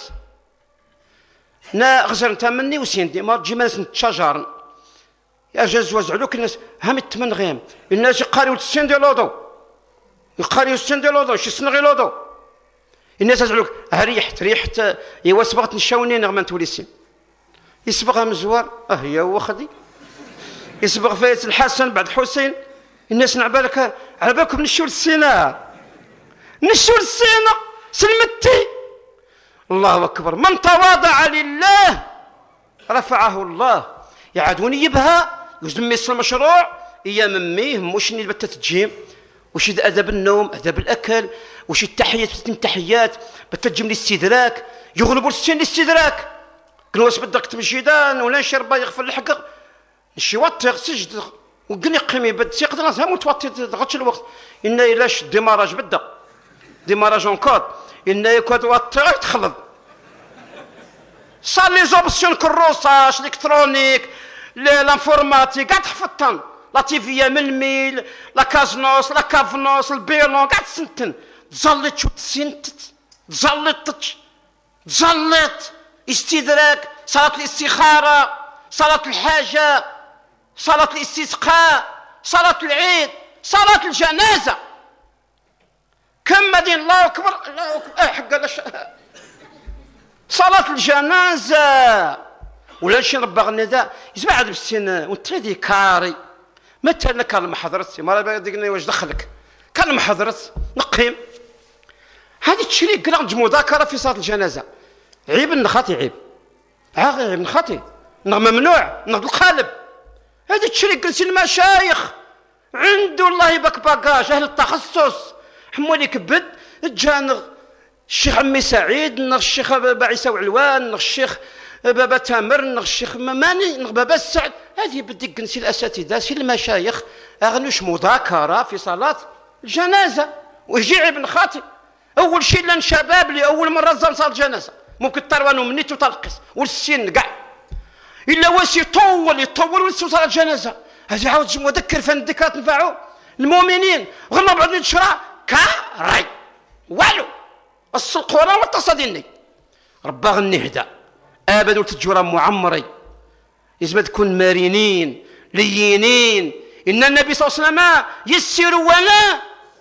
نا غزر انت مني وسيندي ما تجي ناس نتشاجرن يا جاز وزعلوك الناس هم الثمن غيم الناس يقاريو السن ديال الوضو يقاريو السن ديال الوضو شي سن غير الوضو الناس يزعلوك ها ريحت ريحت ايوا صبغت نشاوني نغمه تولي السن يصبغها مزوار اه هي هو خدي يصبغ فايت الحسن بعد حسين الناس نعبالك على بالكم نشوا السنه نشوا السنه سلمتي الله اكبر من تواضع لله رفعه الله يعادوني يبها يزم يصل المشروع يا مميه موش ني بتا تجيم وش ادب النوم ادب الاكل وش التحيات التحيات بتا تجيم الاستدراك يغلبوا السن الاستدراك كنواس بدك تمشيدان ولا نشرب يغفل الحق نشي وطي سجد وقني قيمي بد سيقد راسها متوطي تغطش الوقت ان الاش ديماراج بدا ديماراج اون كود ان يكون وطي يتخلط صار لي زوبسيون كروساج الكترونيك لانفورماتيك قاعد تحفظتن لا تيفيا من الميل لا كازنوس لا كافنوس البيلون قاعد تسنتن تزلط شو تسنتت تزلطت تزلط استدراك صلاة الاستخارة صلاة الحاجة صلاة الاستسقاء صلاة العيد صلاة الجنازة كم مدين الله أكبر الله أكبر اه حق صلاة الجنازة ولا شي ربا النداء يسمع عاد بالسن وتريدي كاري متى انا كان محضرتي ما ديقنا واش دخلك كان محضرت نقيم هذه تشري كراج مذاكره في صلاه الجنازه عيب نخاطي عيب عاقل عيب نخاطي ممنوع نغض القالب هذه تشري جلسي المشايخ عنده الله يبارك باكاج اهل التخصص حمولي كبد جانغ الشيخ عمي سعيد نغ الشيخ بابا عيسى وعلوان نغ الشيخ بابا تامر نغ الشيخ ماني نغ بابا السعد هذه بدك نسي الاساتذه سي المشايخ اغنوش مذاكره في صلاه الجنازه ويجي ابن خاطي اول شيء لان شباب اللي اول مره زار صلاه الجنازه ممكن تروانو مني تلقص والسن كاع الا واش يطول يطول ونسوا صلاه الجنازه هذه عاود مذكر فندكات نفعوا المؤمنين غير بعد نشرع كاري والو القران والتصديني ربا غنهدى ابد وتجورا معمري لازم تكون مرنين لينين ان النبي صلى الله عليه وسلم يسروا ولا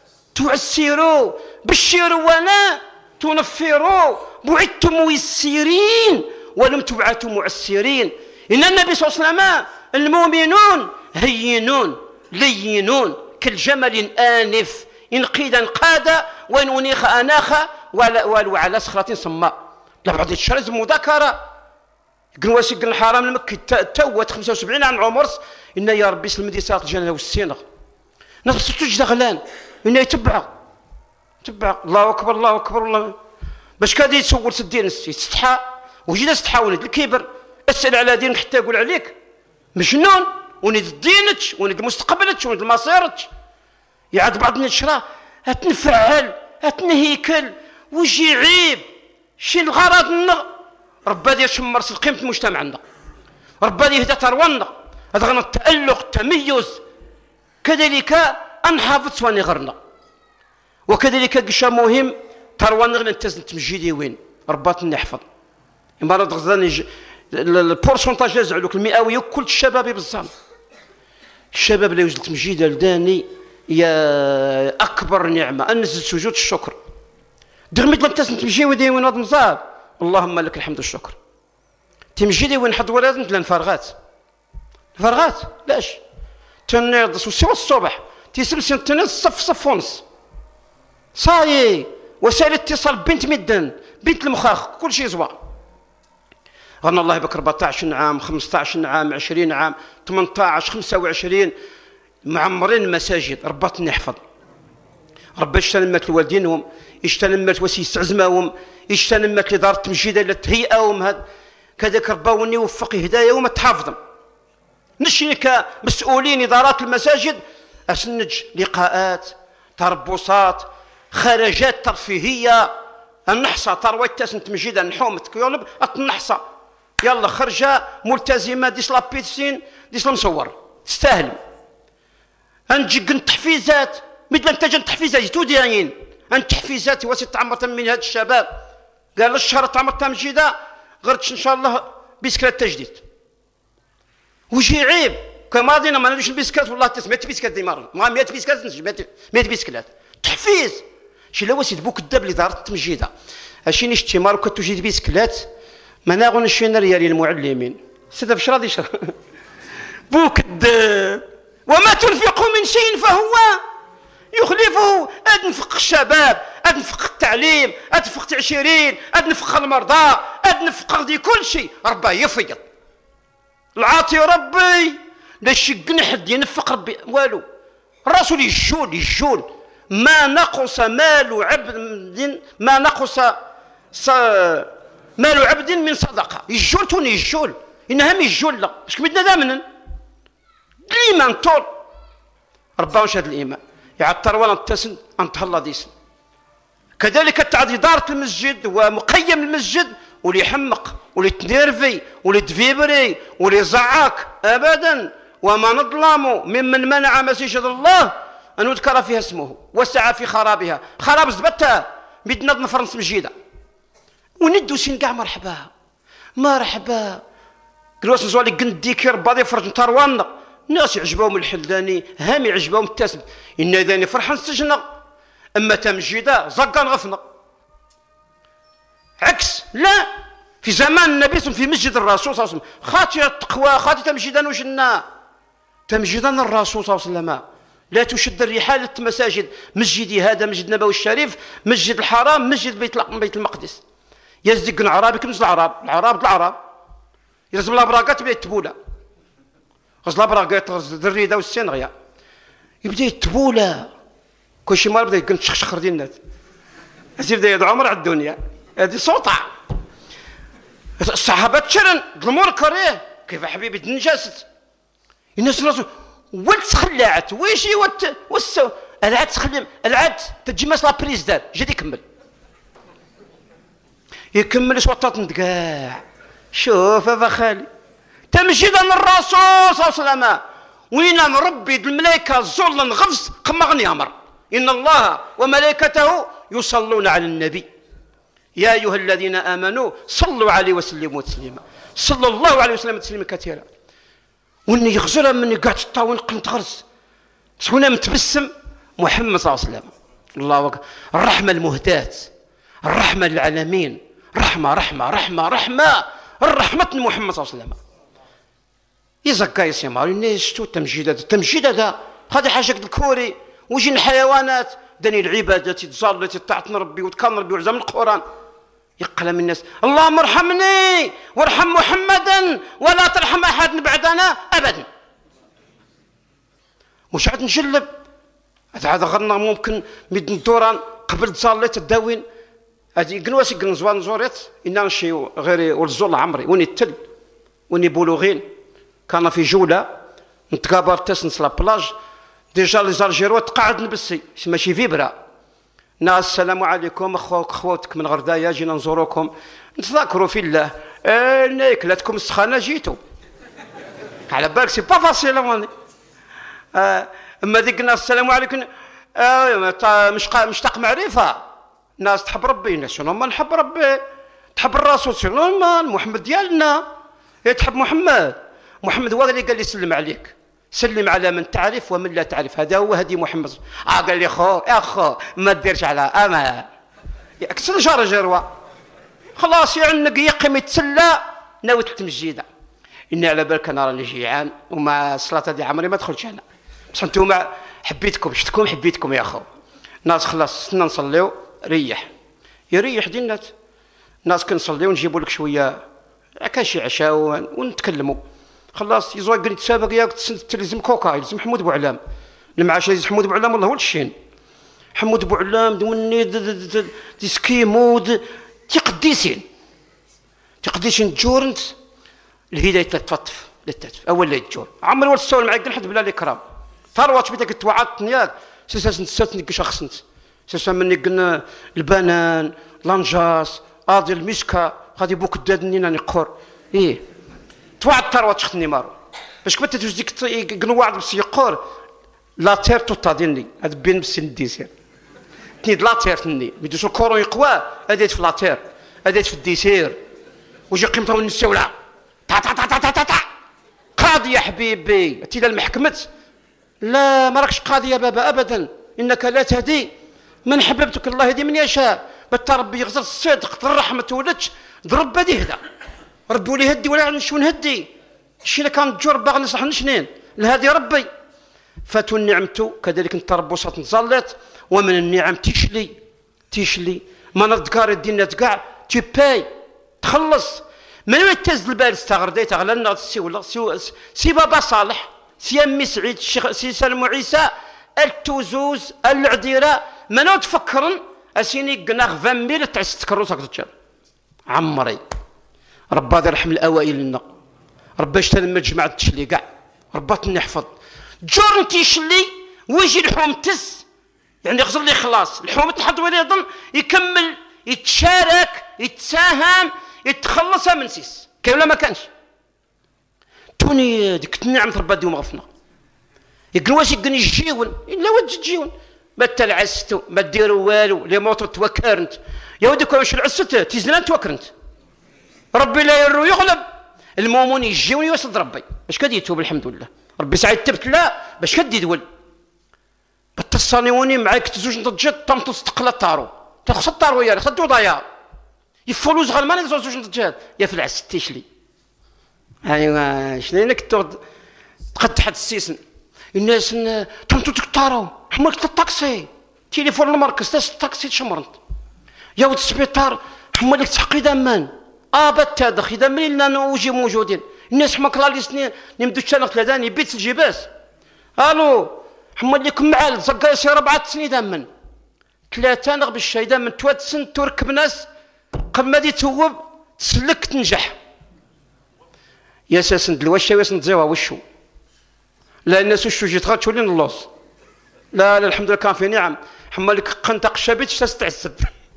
تعسروا بشروا ولا تنفروا بعثتم ميسرين ولم تبعثوا معسرين ان النبي صلى الله عليه وسلم المؤمنون هينون لينون كالجمل آنف إن قيدا قاد وإن أنيخ أناخ وعلى صخرة صماء لا بعد الشرز مذاكرة قلوا سيقن الحرام المكي توت خمسة وسبعين عام عمر إن يا ربي سلم دي ساق الجنة والسينغ نفس تجد غلان إنه يتبع تبع الله أكبر الله أكبر الله باش كاد يتصور سدين يستحى وجد استحى ولد الكبر اسأل على دينك حتى يقول عليك مجنون ونيد دينك ونيد مستقبلك ونيد مصيرك يعاد بعض النشرة هتنفعل هتنهيكل وجي عيب شي الغرض لنا ربا دير شمر قيمة المجتمع عندنا ربا دير هدا ترونا هذا غنى التألق التميز كذلك أنحافظ سواني غرنا وكذلك قشا مهم تروان غير نتزن تمجيدي وين رباط نحفظ مرض غزاني البورسونتاج يزعلوك المئويه كل الشباب بالزام الشباب اللي وجدت تمجيده لداني يا اكبر نعمه انزل سجود الشكر دغمت لم تسن تمجي ودي وين هذا مصاب اللهم لك الحمد والشكر تمجيدي وين حد ولا لازم الفرغات الفرغات لاش تنيض سوى الصبح تيسلسل تنيض صف صف ونص صاي وسائل الاتصال بنت مدن بنت المخاخ كل شيء زوا غنى الله بك أربعطاش عام خمسطاش عام عشرين عام ثمنطاش خمسة وعشرين معمرين المساجد رباط نحفظ ربي اشتنمت لوالدينهم اشتنمت وسيس عزماهم اشتنمت لدار التمجيد اللي تهيئهم هاد كذاك رباوني وفق هدايا وما تحافظهم نشي كمسؤولين ادارات المساجد اسنج لقاءات تربصات خرجات ترفيهيه النحصه ترويت تاسن تمجيد نحوم تكيولب النحصه يلا خرجه ملتزمه ديس لابيسين ديس المصور تستاهل انجي تحفيزات مثل انت جن تحفيزات توديين ان تحفيزات واسي تعمرت من هاد الشباب قال الشهر تعمرت تمجيده غيرتش ان شاء الله بيسكلات تجديد وشي عيب كماضينا ما نديرش البيسكلات والله تسمع مية بيسكلات ديما ما مية بيسكلات مية بيسكلات تحفيز شي لو سيد بوك الدب اللي دارت التمجيده اشي نشتي مارو كتوجد بيسكلات ما ناغون شينا ريالي المعلمين سيدي فاش راضي يشرح بوك الدب وما تنفقوا من شيء فهو يخلفه أدنفق الشباب أدنفق التعليم أدنفق التعشيرين أدنفق المرضى أدنفق دي كل شيء ربي يفيض العاطي ربي لا شق نحد ينفق ربي والو الرسول يجول يجول ما نقص مال عبد ما نقص مال عبد من صدقه يجول توني يجول انها مي يجول لا باش كمدنا دامنا الايمان طول ربنا شهد الايمان يعطر ولا نتسن انتهلا ديسن كذلك تاع اداره المسجد ومقيم المسجد واللي يحمق واللي تنيرفي واللي تفيبري واللي يزعق ابدا وما نظلم ممن منع مساجد الله ان يذكر فيها اسمه وسعى في خرابها خراب زبتها بدنا نفرنس مسجده وندو سين كاع مرحبا مرحبا قالوا نزوالي قنديكي رباضي يفرج نتروان الناس يعجبهم الحلداني هامي يعجبهم التاسم ان ذاني فرحان سجنا اما تمجيده زقان غفنا عكس لا في زمان النبي في مسجد الرسول صلى الله عليه وسلم خاطر التقوى خاطر تمجيدا وجنا تمجيدا الرسول صلى الله عليه وسلم لا تشد الرحال المساجد مسجدي هذا مسجد النبوي الشريف مسجد الحرام مسجد بيت بيت المقدس يزدق العربي كم العرب العرب العرب يلزم لها براكات بدا يتبوله غزلا براكات غزل الريده والسينغيا يبدا يتبوله كلشي مال بدا يقول تشخشخر ديال الناس هذه بدا يدعو عمر على الدنيا هذه سلطه الصحابه تشرن ظلموا الكريه كيف حبيبي تنجست الناس الرسول ولت خلعت ويشي وت وسو العاد تخلم العاد تجي ماس لابريز دار جا يكمل يكمل شوطات كاع شوف ابا خالي تمجيدا الرسول صلى الله عليه وسلم وين نربي الملائكه زول غفص قمغني امر ان الله وملائكته يصلون على النبي يا ايها الذين امنوا صلوا عليه وسلموا تسليما صلى الله عليه وسلم تسليما كثيرا واني يغزرها مني قاعد تطاون قلت غرس شكون متبسم محمد صلى الله عليه وسلم الله اكبر الرحمه المهداه الرحمه للعالمين رحمه رحمه رحمه رحمه الرحمه محمد صلى الله عليه وسلم يزكى يسمع الناس شتو التمجيدات التمجيد هذا هذه حاجه الكوري وجين الحيوانات دني العبادات تزال التي طاعت ربي وتكن ربي وعزم القران يقلم الناس اللهم ارحمني وارحم محمدا ولا ترحم احد بعدنا ابدا مش عاد نجلب هذا غرنا ممكن مد الدوران قبل تصليت الداوين هذه قنواسي قنزوان زوريت إننا شي غير والزول عمري وني التل وني بولوغين كان في جوله نتقابر تسنس لا بلاج ديجا لي زالجيرو تقعد نبسي ماشي فيبرا ناس السلام عليكم اخوك اخواتك من غردايه جينا نزوروكم نتذاكروا في الله ايه كلاتكم السخانه جيتوا على بالك سي با فاسيل ماني آه اما ديك الناس السلام عليكم آه مشتاق معرفه ناس تحب ربي، ناس شنو ما نحب ربي، تحب الرسول شنو ما محمد ديالنا، هي تحب محمد. محمد هو اللي قال لي سلم عليك، سلم على من تعرف ومن لا تعرف، هذا هو هدي محمد. اه قال لي خو يا خو ما ديرش على اما اكسر جار جروه خلاص يعنق يقيم يتسلى ناوي التمجيده. اني على بالك انا راني جيعان ومع الصلاه هذه عمري ما دخلتش انا، بصح انتم حبيتكم شفتكم حبيتكم يا خو. ناس خلاص سنا نصليو ريح يريح دينات. ناس كنصليو ونجيبوا لك شويه كان شي عشاء ونتكلموا خلاص. يزوي قال تسابق ياك تلزم كوكا يلزم حمود بوعلام المعاش يلزم حمود بوعلام والله هو الشين حمود بوعلام دوني دي سكيمود تي قديسين تي قديسين جورنت الهدايه تتفطف للتتف اول لا يتجور عمري ولا تسول معاك نحد بلا الكرام ثروات بيتك توعدتني ياك سيساس نساتني كشخص انت سيسا مني قلنا البنان لانجاس ادي المسكه غادي بوك دادني ناني قور ايه توعد ثروات شختني مارو باش كنت توج ديك قنواعد بس يقور لا تير توطاديني هاد بين بس الديسير تنيد لا تير تني ميدوش الكورو يقوى اديت في لا تير اديت في الديسير وجي قيمته النساوله تا تا تا تا تا تا قاضي يا حبيبي تي المحكمه لا ما راكش قاضي يا بابا ابدا انك لا تهدي من حببتك الله يهدي من يشاء بتا ربي يغزر الصدق الرحمه تولدش ضرب بدي هدا ربي ولا يهدي ولا نشو نهدي الشيء اللي كان تجور باغي نصح نشنين لهادي ربي فاتوا النعمة كذلك انت رب وسط نزلت ومن النعم تشلي تشلي ما نذكر الدين تقع تباي تخلص من وين تهز البال استغردي تغلى لنا سي ولا سي, سي بابا صالح سي امي سعيد الشيخ سي سلمو عيسى التوزوز العديره ما تفكرن اسيني قناغ فاميل تاع ستكروسك تجار عمري ربي هذا يرحم الاوائل لنا ربي اشتري جماعه تشلي كاع ربي نحفظ جور تيشلي ويجي الحوم تس يعني غزر لي خلاص الحوم تحط ولا يظن يكمل يتشارك يتساهم يتخلص من سيس كاين ولا ما كانش توني ديك النعمه ربي ديهم غفنا يقول واش يقول يجيون الا واش تجيون ما تلعستو ما ديروا والو لي موطو توكرنت يا ودي واش العست تيزنان توكرنت ربي لا يرو يغلب المؤمن يجيوني ويصد ربي باش كدي يتوب الحمد لله ربي سعيد تبت لا باش كدي يدول بتصانيوني معاك تزوج نتجد طمطس تقلا طارو تخص الطارو يا خدو ضيا يفولوز غير ما نزوج نتجد يا في العس تيشلي ايوا شنو كنتو تقد حد السيسن الناس طمطو تكطارو حملت الطاكسي تليفون المركز تاس الطاكسي تشمرنت يا ولد السبيطار حملك تحقيد امان ابا دخي اذا منين نوجي موجودين الناس حماك الله لي سنين نمدو تشانق ثلاثاني بيت الجباس الو حمل لكم معال زقا سي ربعة سنين دامن ثلاثه نغ بالشايده من تواد سن تركب ناس قبل ما دي توب تسلك تنجح يا ساسن دلواشا واش نتزيوا وشو لا الناس وشو جيت غاتولي نلوص لا لا الحمد لله كان في نعم حمل لك قنطق الشبيت تستعسد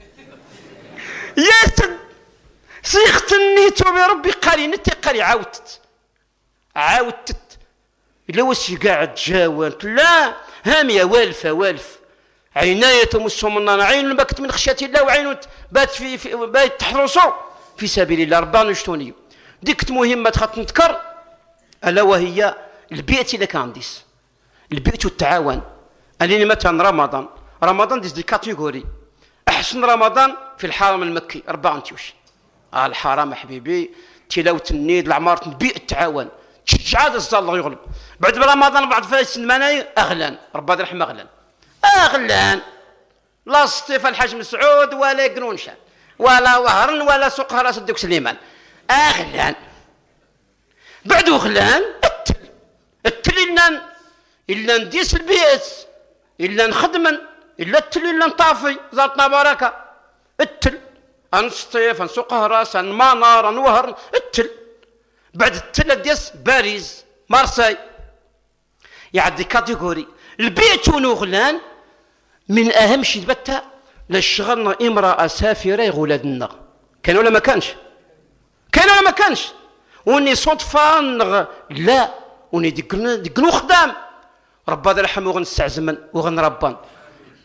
يا سد سيخت النيتو بربي قالي نتي قالي عاودت عاودت الا واش قاعد جاوانت لا هاميه والفه والف عناية مسهم النار عين بكت من خشيه الله وعين بات في, في بات تحرسوا في سبيل الله ربنا يشتوني ديك مهمه تخط نذكر الا وهي البيئه اللي كان ديس البيئه والتعاون اللي مثلا رمضان رمضان ديس دي كاتيجوري احسن رمضان في الحرم المكي أربعة انتوش آه الحرام حبيبي تلاوة النيد العمارة بيئة التعاون تشجع هذا الزال يغلب بعد رمضان بعد فايس المناي اغلان ربي يرحم اغلان اغلان لا سطيف الحاج مسعود ولا قنونشان ولا وهرن ولا سوق راس الدوك سليمان اغلان بعد غلان التل التل الا الا نديس البيئة الا نخدمن الا التل الا نطافي زارتنا بركه التل انسطيف نسوق راس منار نوهر التل بعد التل ديس باريس مارساي يعدي كاتيجوري البيت ونغلان من اهم شيء بتا لشغلنا امراه سافره غولادنا كان ولا ما كانش كان ولا ما كانش وني صدفه لا وني ديك ديك خدام ربي هذا يرحمه وغنستعزمن وغنربان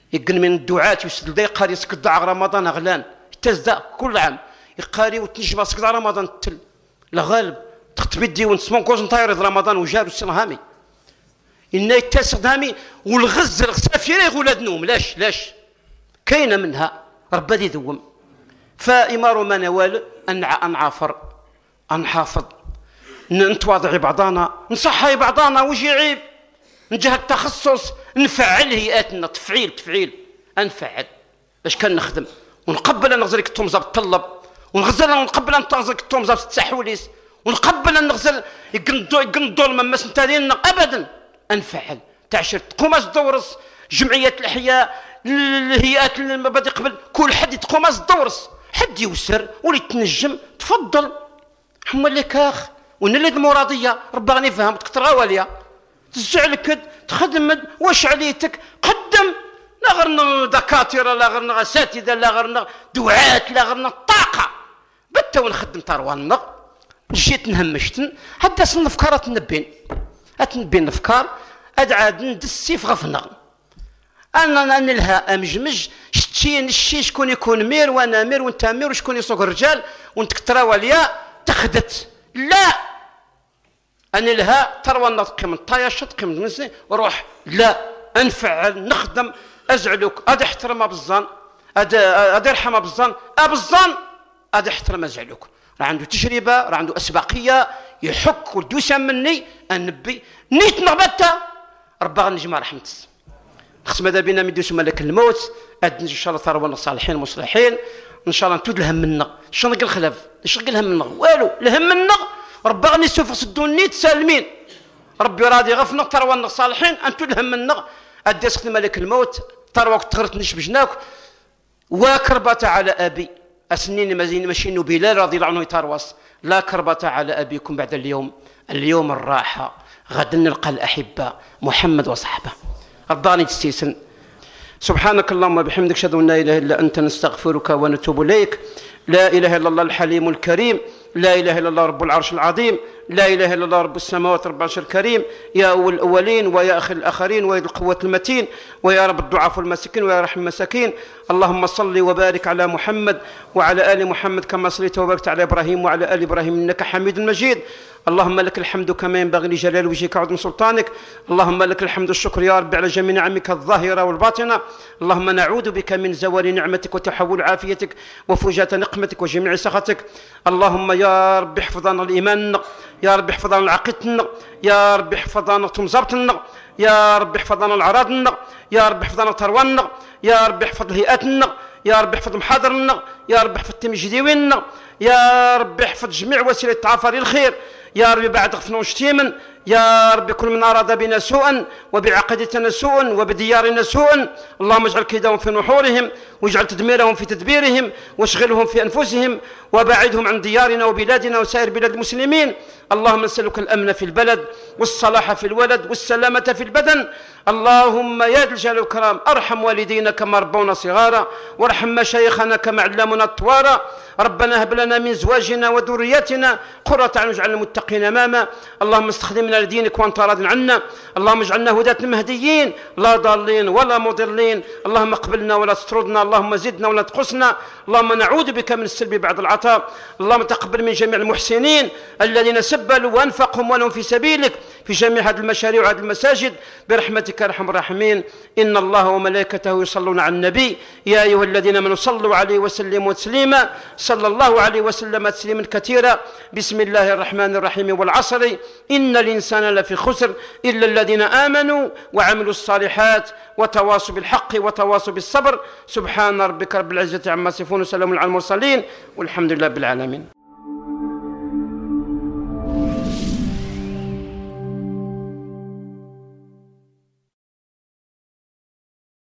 يقن من الدعاة يسد دا يقاري سكد دعا رمضان غلان تزدا كل عام يقاري وتنجم سكد رمضان تل لا غالب تختبدي ونسمون كوز نطاير رمضان وجار السنهامي إن يتسق هامي والغز الغسافير ولاد نوم لاش لاش كاينه منها ربي ذي ذوم فإمار ما نوال أن نعافر نحافظ نتواضع بعضانا نصحي بعضانا وش يعيب نجه التخصص نفعل هيئاتنا تفعيل تفعيل نفعل باش كان نخدم ونقبل ان نغزل كتوم زاب الطلب ونغزل ونقبل ان تغزل كتوم زاب التحوليس ونقبل ان نغزل يقندو يقندو المماس نتاعنا ابدا نفعل تعشر تقوماس دورس جمعيه الاحياء الهيئات المبادئ قبل كل حد تقوماس دورس حد يوسر ولي تنجم تفضل حما لك اخ ونلد المراديه ربي غني فهم تكثر واليا تزعلك تخدم واش عليتك قدم لا غير دكاتره لا غير اساتذه لا غير دعاة لا غير طاقه بتا ونخدم تروان جيت نهمشتن حتى الافكار تنبين اتنبين الافكار ادعاد ندس السيف غفنا انا نلها امجمج شتي نشي شكون يكون مير وانا مير وانت مير وشكون يسوق الرجال وانت كتراوليا تخدت لا أنا لها تروى نطقي من طايش نطقي من مزني وروح لا انفعل نخدم ازعلك ادي احترم بالظن ادي ادي ارحم بالظن بالظن ادي احترم ازعلك راه عنده تجربه راه عنده اسبقيه يحك ودوس مني النبي نيت نغبته ربي غنجمع رحمتس خص ماذا بينا ميدوس ملك الموت اد ان شاء الله تروى الصالحين المصلحين ان شاء الله نتود الهم منا شنو نقول خلاف شنو نقول الهم منا والو الهم منا ربي غني سوف صدوني تسالمين ربي راضي غفنا تروى الصالحين انتو الهم منا اديسك ملك الموت تروى تغرتنيش بجناك وكربة على ابي اسنين مازين ماشي بلال رضي الله عنه يترواس لا كربة على ابيكم بعد اليوم اليوم الراحه غدا نلقى الاحبه محمد وصحبه ربي غني تستيسن سبحانك اللهم وبحمدك اشهد ان لا اله الا انت نستغفرك ونتوب اليك لا اله الا الله الحليم الكريم لا اله الا الله رب العرش العظيم لا اله الا الله رب السماوات رب العرش الكريم يا اول الاولين ويا اخر الاخرين ويا ذي القوه المتين ويا رب الضعاف والمساكين ويا رحم المساكين اللهم صل وبارك على محمد وعلى ال محمد كما صليت وباركت على ابراهيم وعلى ال ابراهيم انك حميد مجيد اللهم لك الحمد كما ينبغي لجلال وجهك وعظيم سلطانك اللهم لك الحمد والشكر يا رب على جميع نعمك الظاهره والباطنه اللهم نعوذ بك من زوال نعمتك وتحول عافيتك وفجاءة نقمتك وجميع سخطك اللهم يا رب احفظنا الايمان يا رب احفظنا العقيدتنا يا رب احفظنا تمزرتنا يا رب احفظنا العراضنا يا رب احفظنا ترونا يا رب احفظ هيئاتنا يا رب احفظ محاضرنا يا رب احفظ تمجديونا يا رب احفظ جميع وسيله تعافر الخير يا رب بعد غفنا وشتيما يا رب كل من أراد بنا سوءا وبعقيدتنا سوءا وبديارنا سوءا اللهم اجعل كيدهم في نحورهم واجعل تدميرهم في تدبيرهم واشغلهم في أنفسهم وبعدهم عن ديارنا وبلادنا وسائر بلاد المسلمين اللهم نسألك الأمن في البلد والصلاح في الولد والسلامة في البدن اللهم يا ذا الجلال والإكرام ارحم والدينا كما ربونا صغارا وارحم مشايخنا كما علمونا طوارا ربنا هب لنا من زواجنا وذرياتنا قرة أعين واجعلنا المتقين اماما اللهم استخدمنا لدينك وانت راض عنا اللهم اجعلنا هداة مهديين لا ضالين ولا مضلين اللهم اقبلنا ولا تطردنا اللهم زدنا ولا تقصنا اللهم نعوذ بك من السلب بعد العطاء اللهم تقبل من جميع المحسنين الذين سبلوا وانفقوا اموالهم في سبيلك في جميع هذه المشاريع وهذه المساجد برحمتك يا ارحم الراحمين ان الله وملائكته يصلون على النبي يا ايها الذين امنوا صلوا عليه وسلموا تسليما صلى الله عليه وسلم تسليما كثيرا بسم الله الرحمن الرحيم والعصر ان الانسان لفي خسر الا الذين امنوا وعملوا الصالحات وتواصوا بالحق وتواصوا بالصبر سبحان ربك رب العزه عما يصفون وسلام على المرسلين والحمد لله بالعالمين.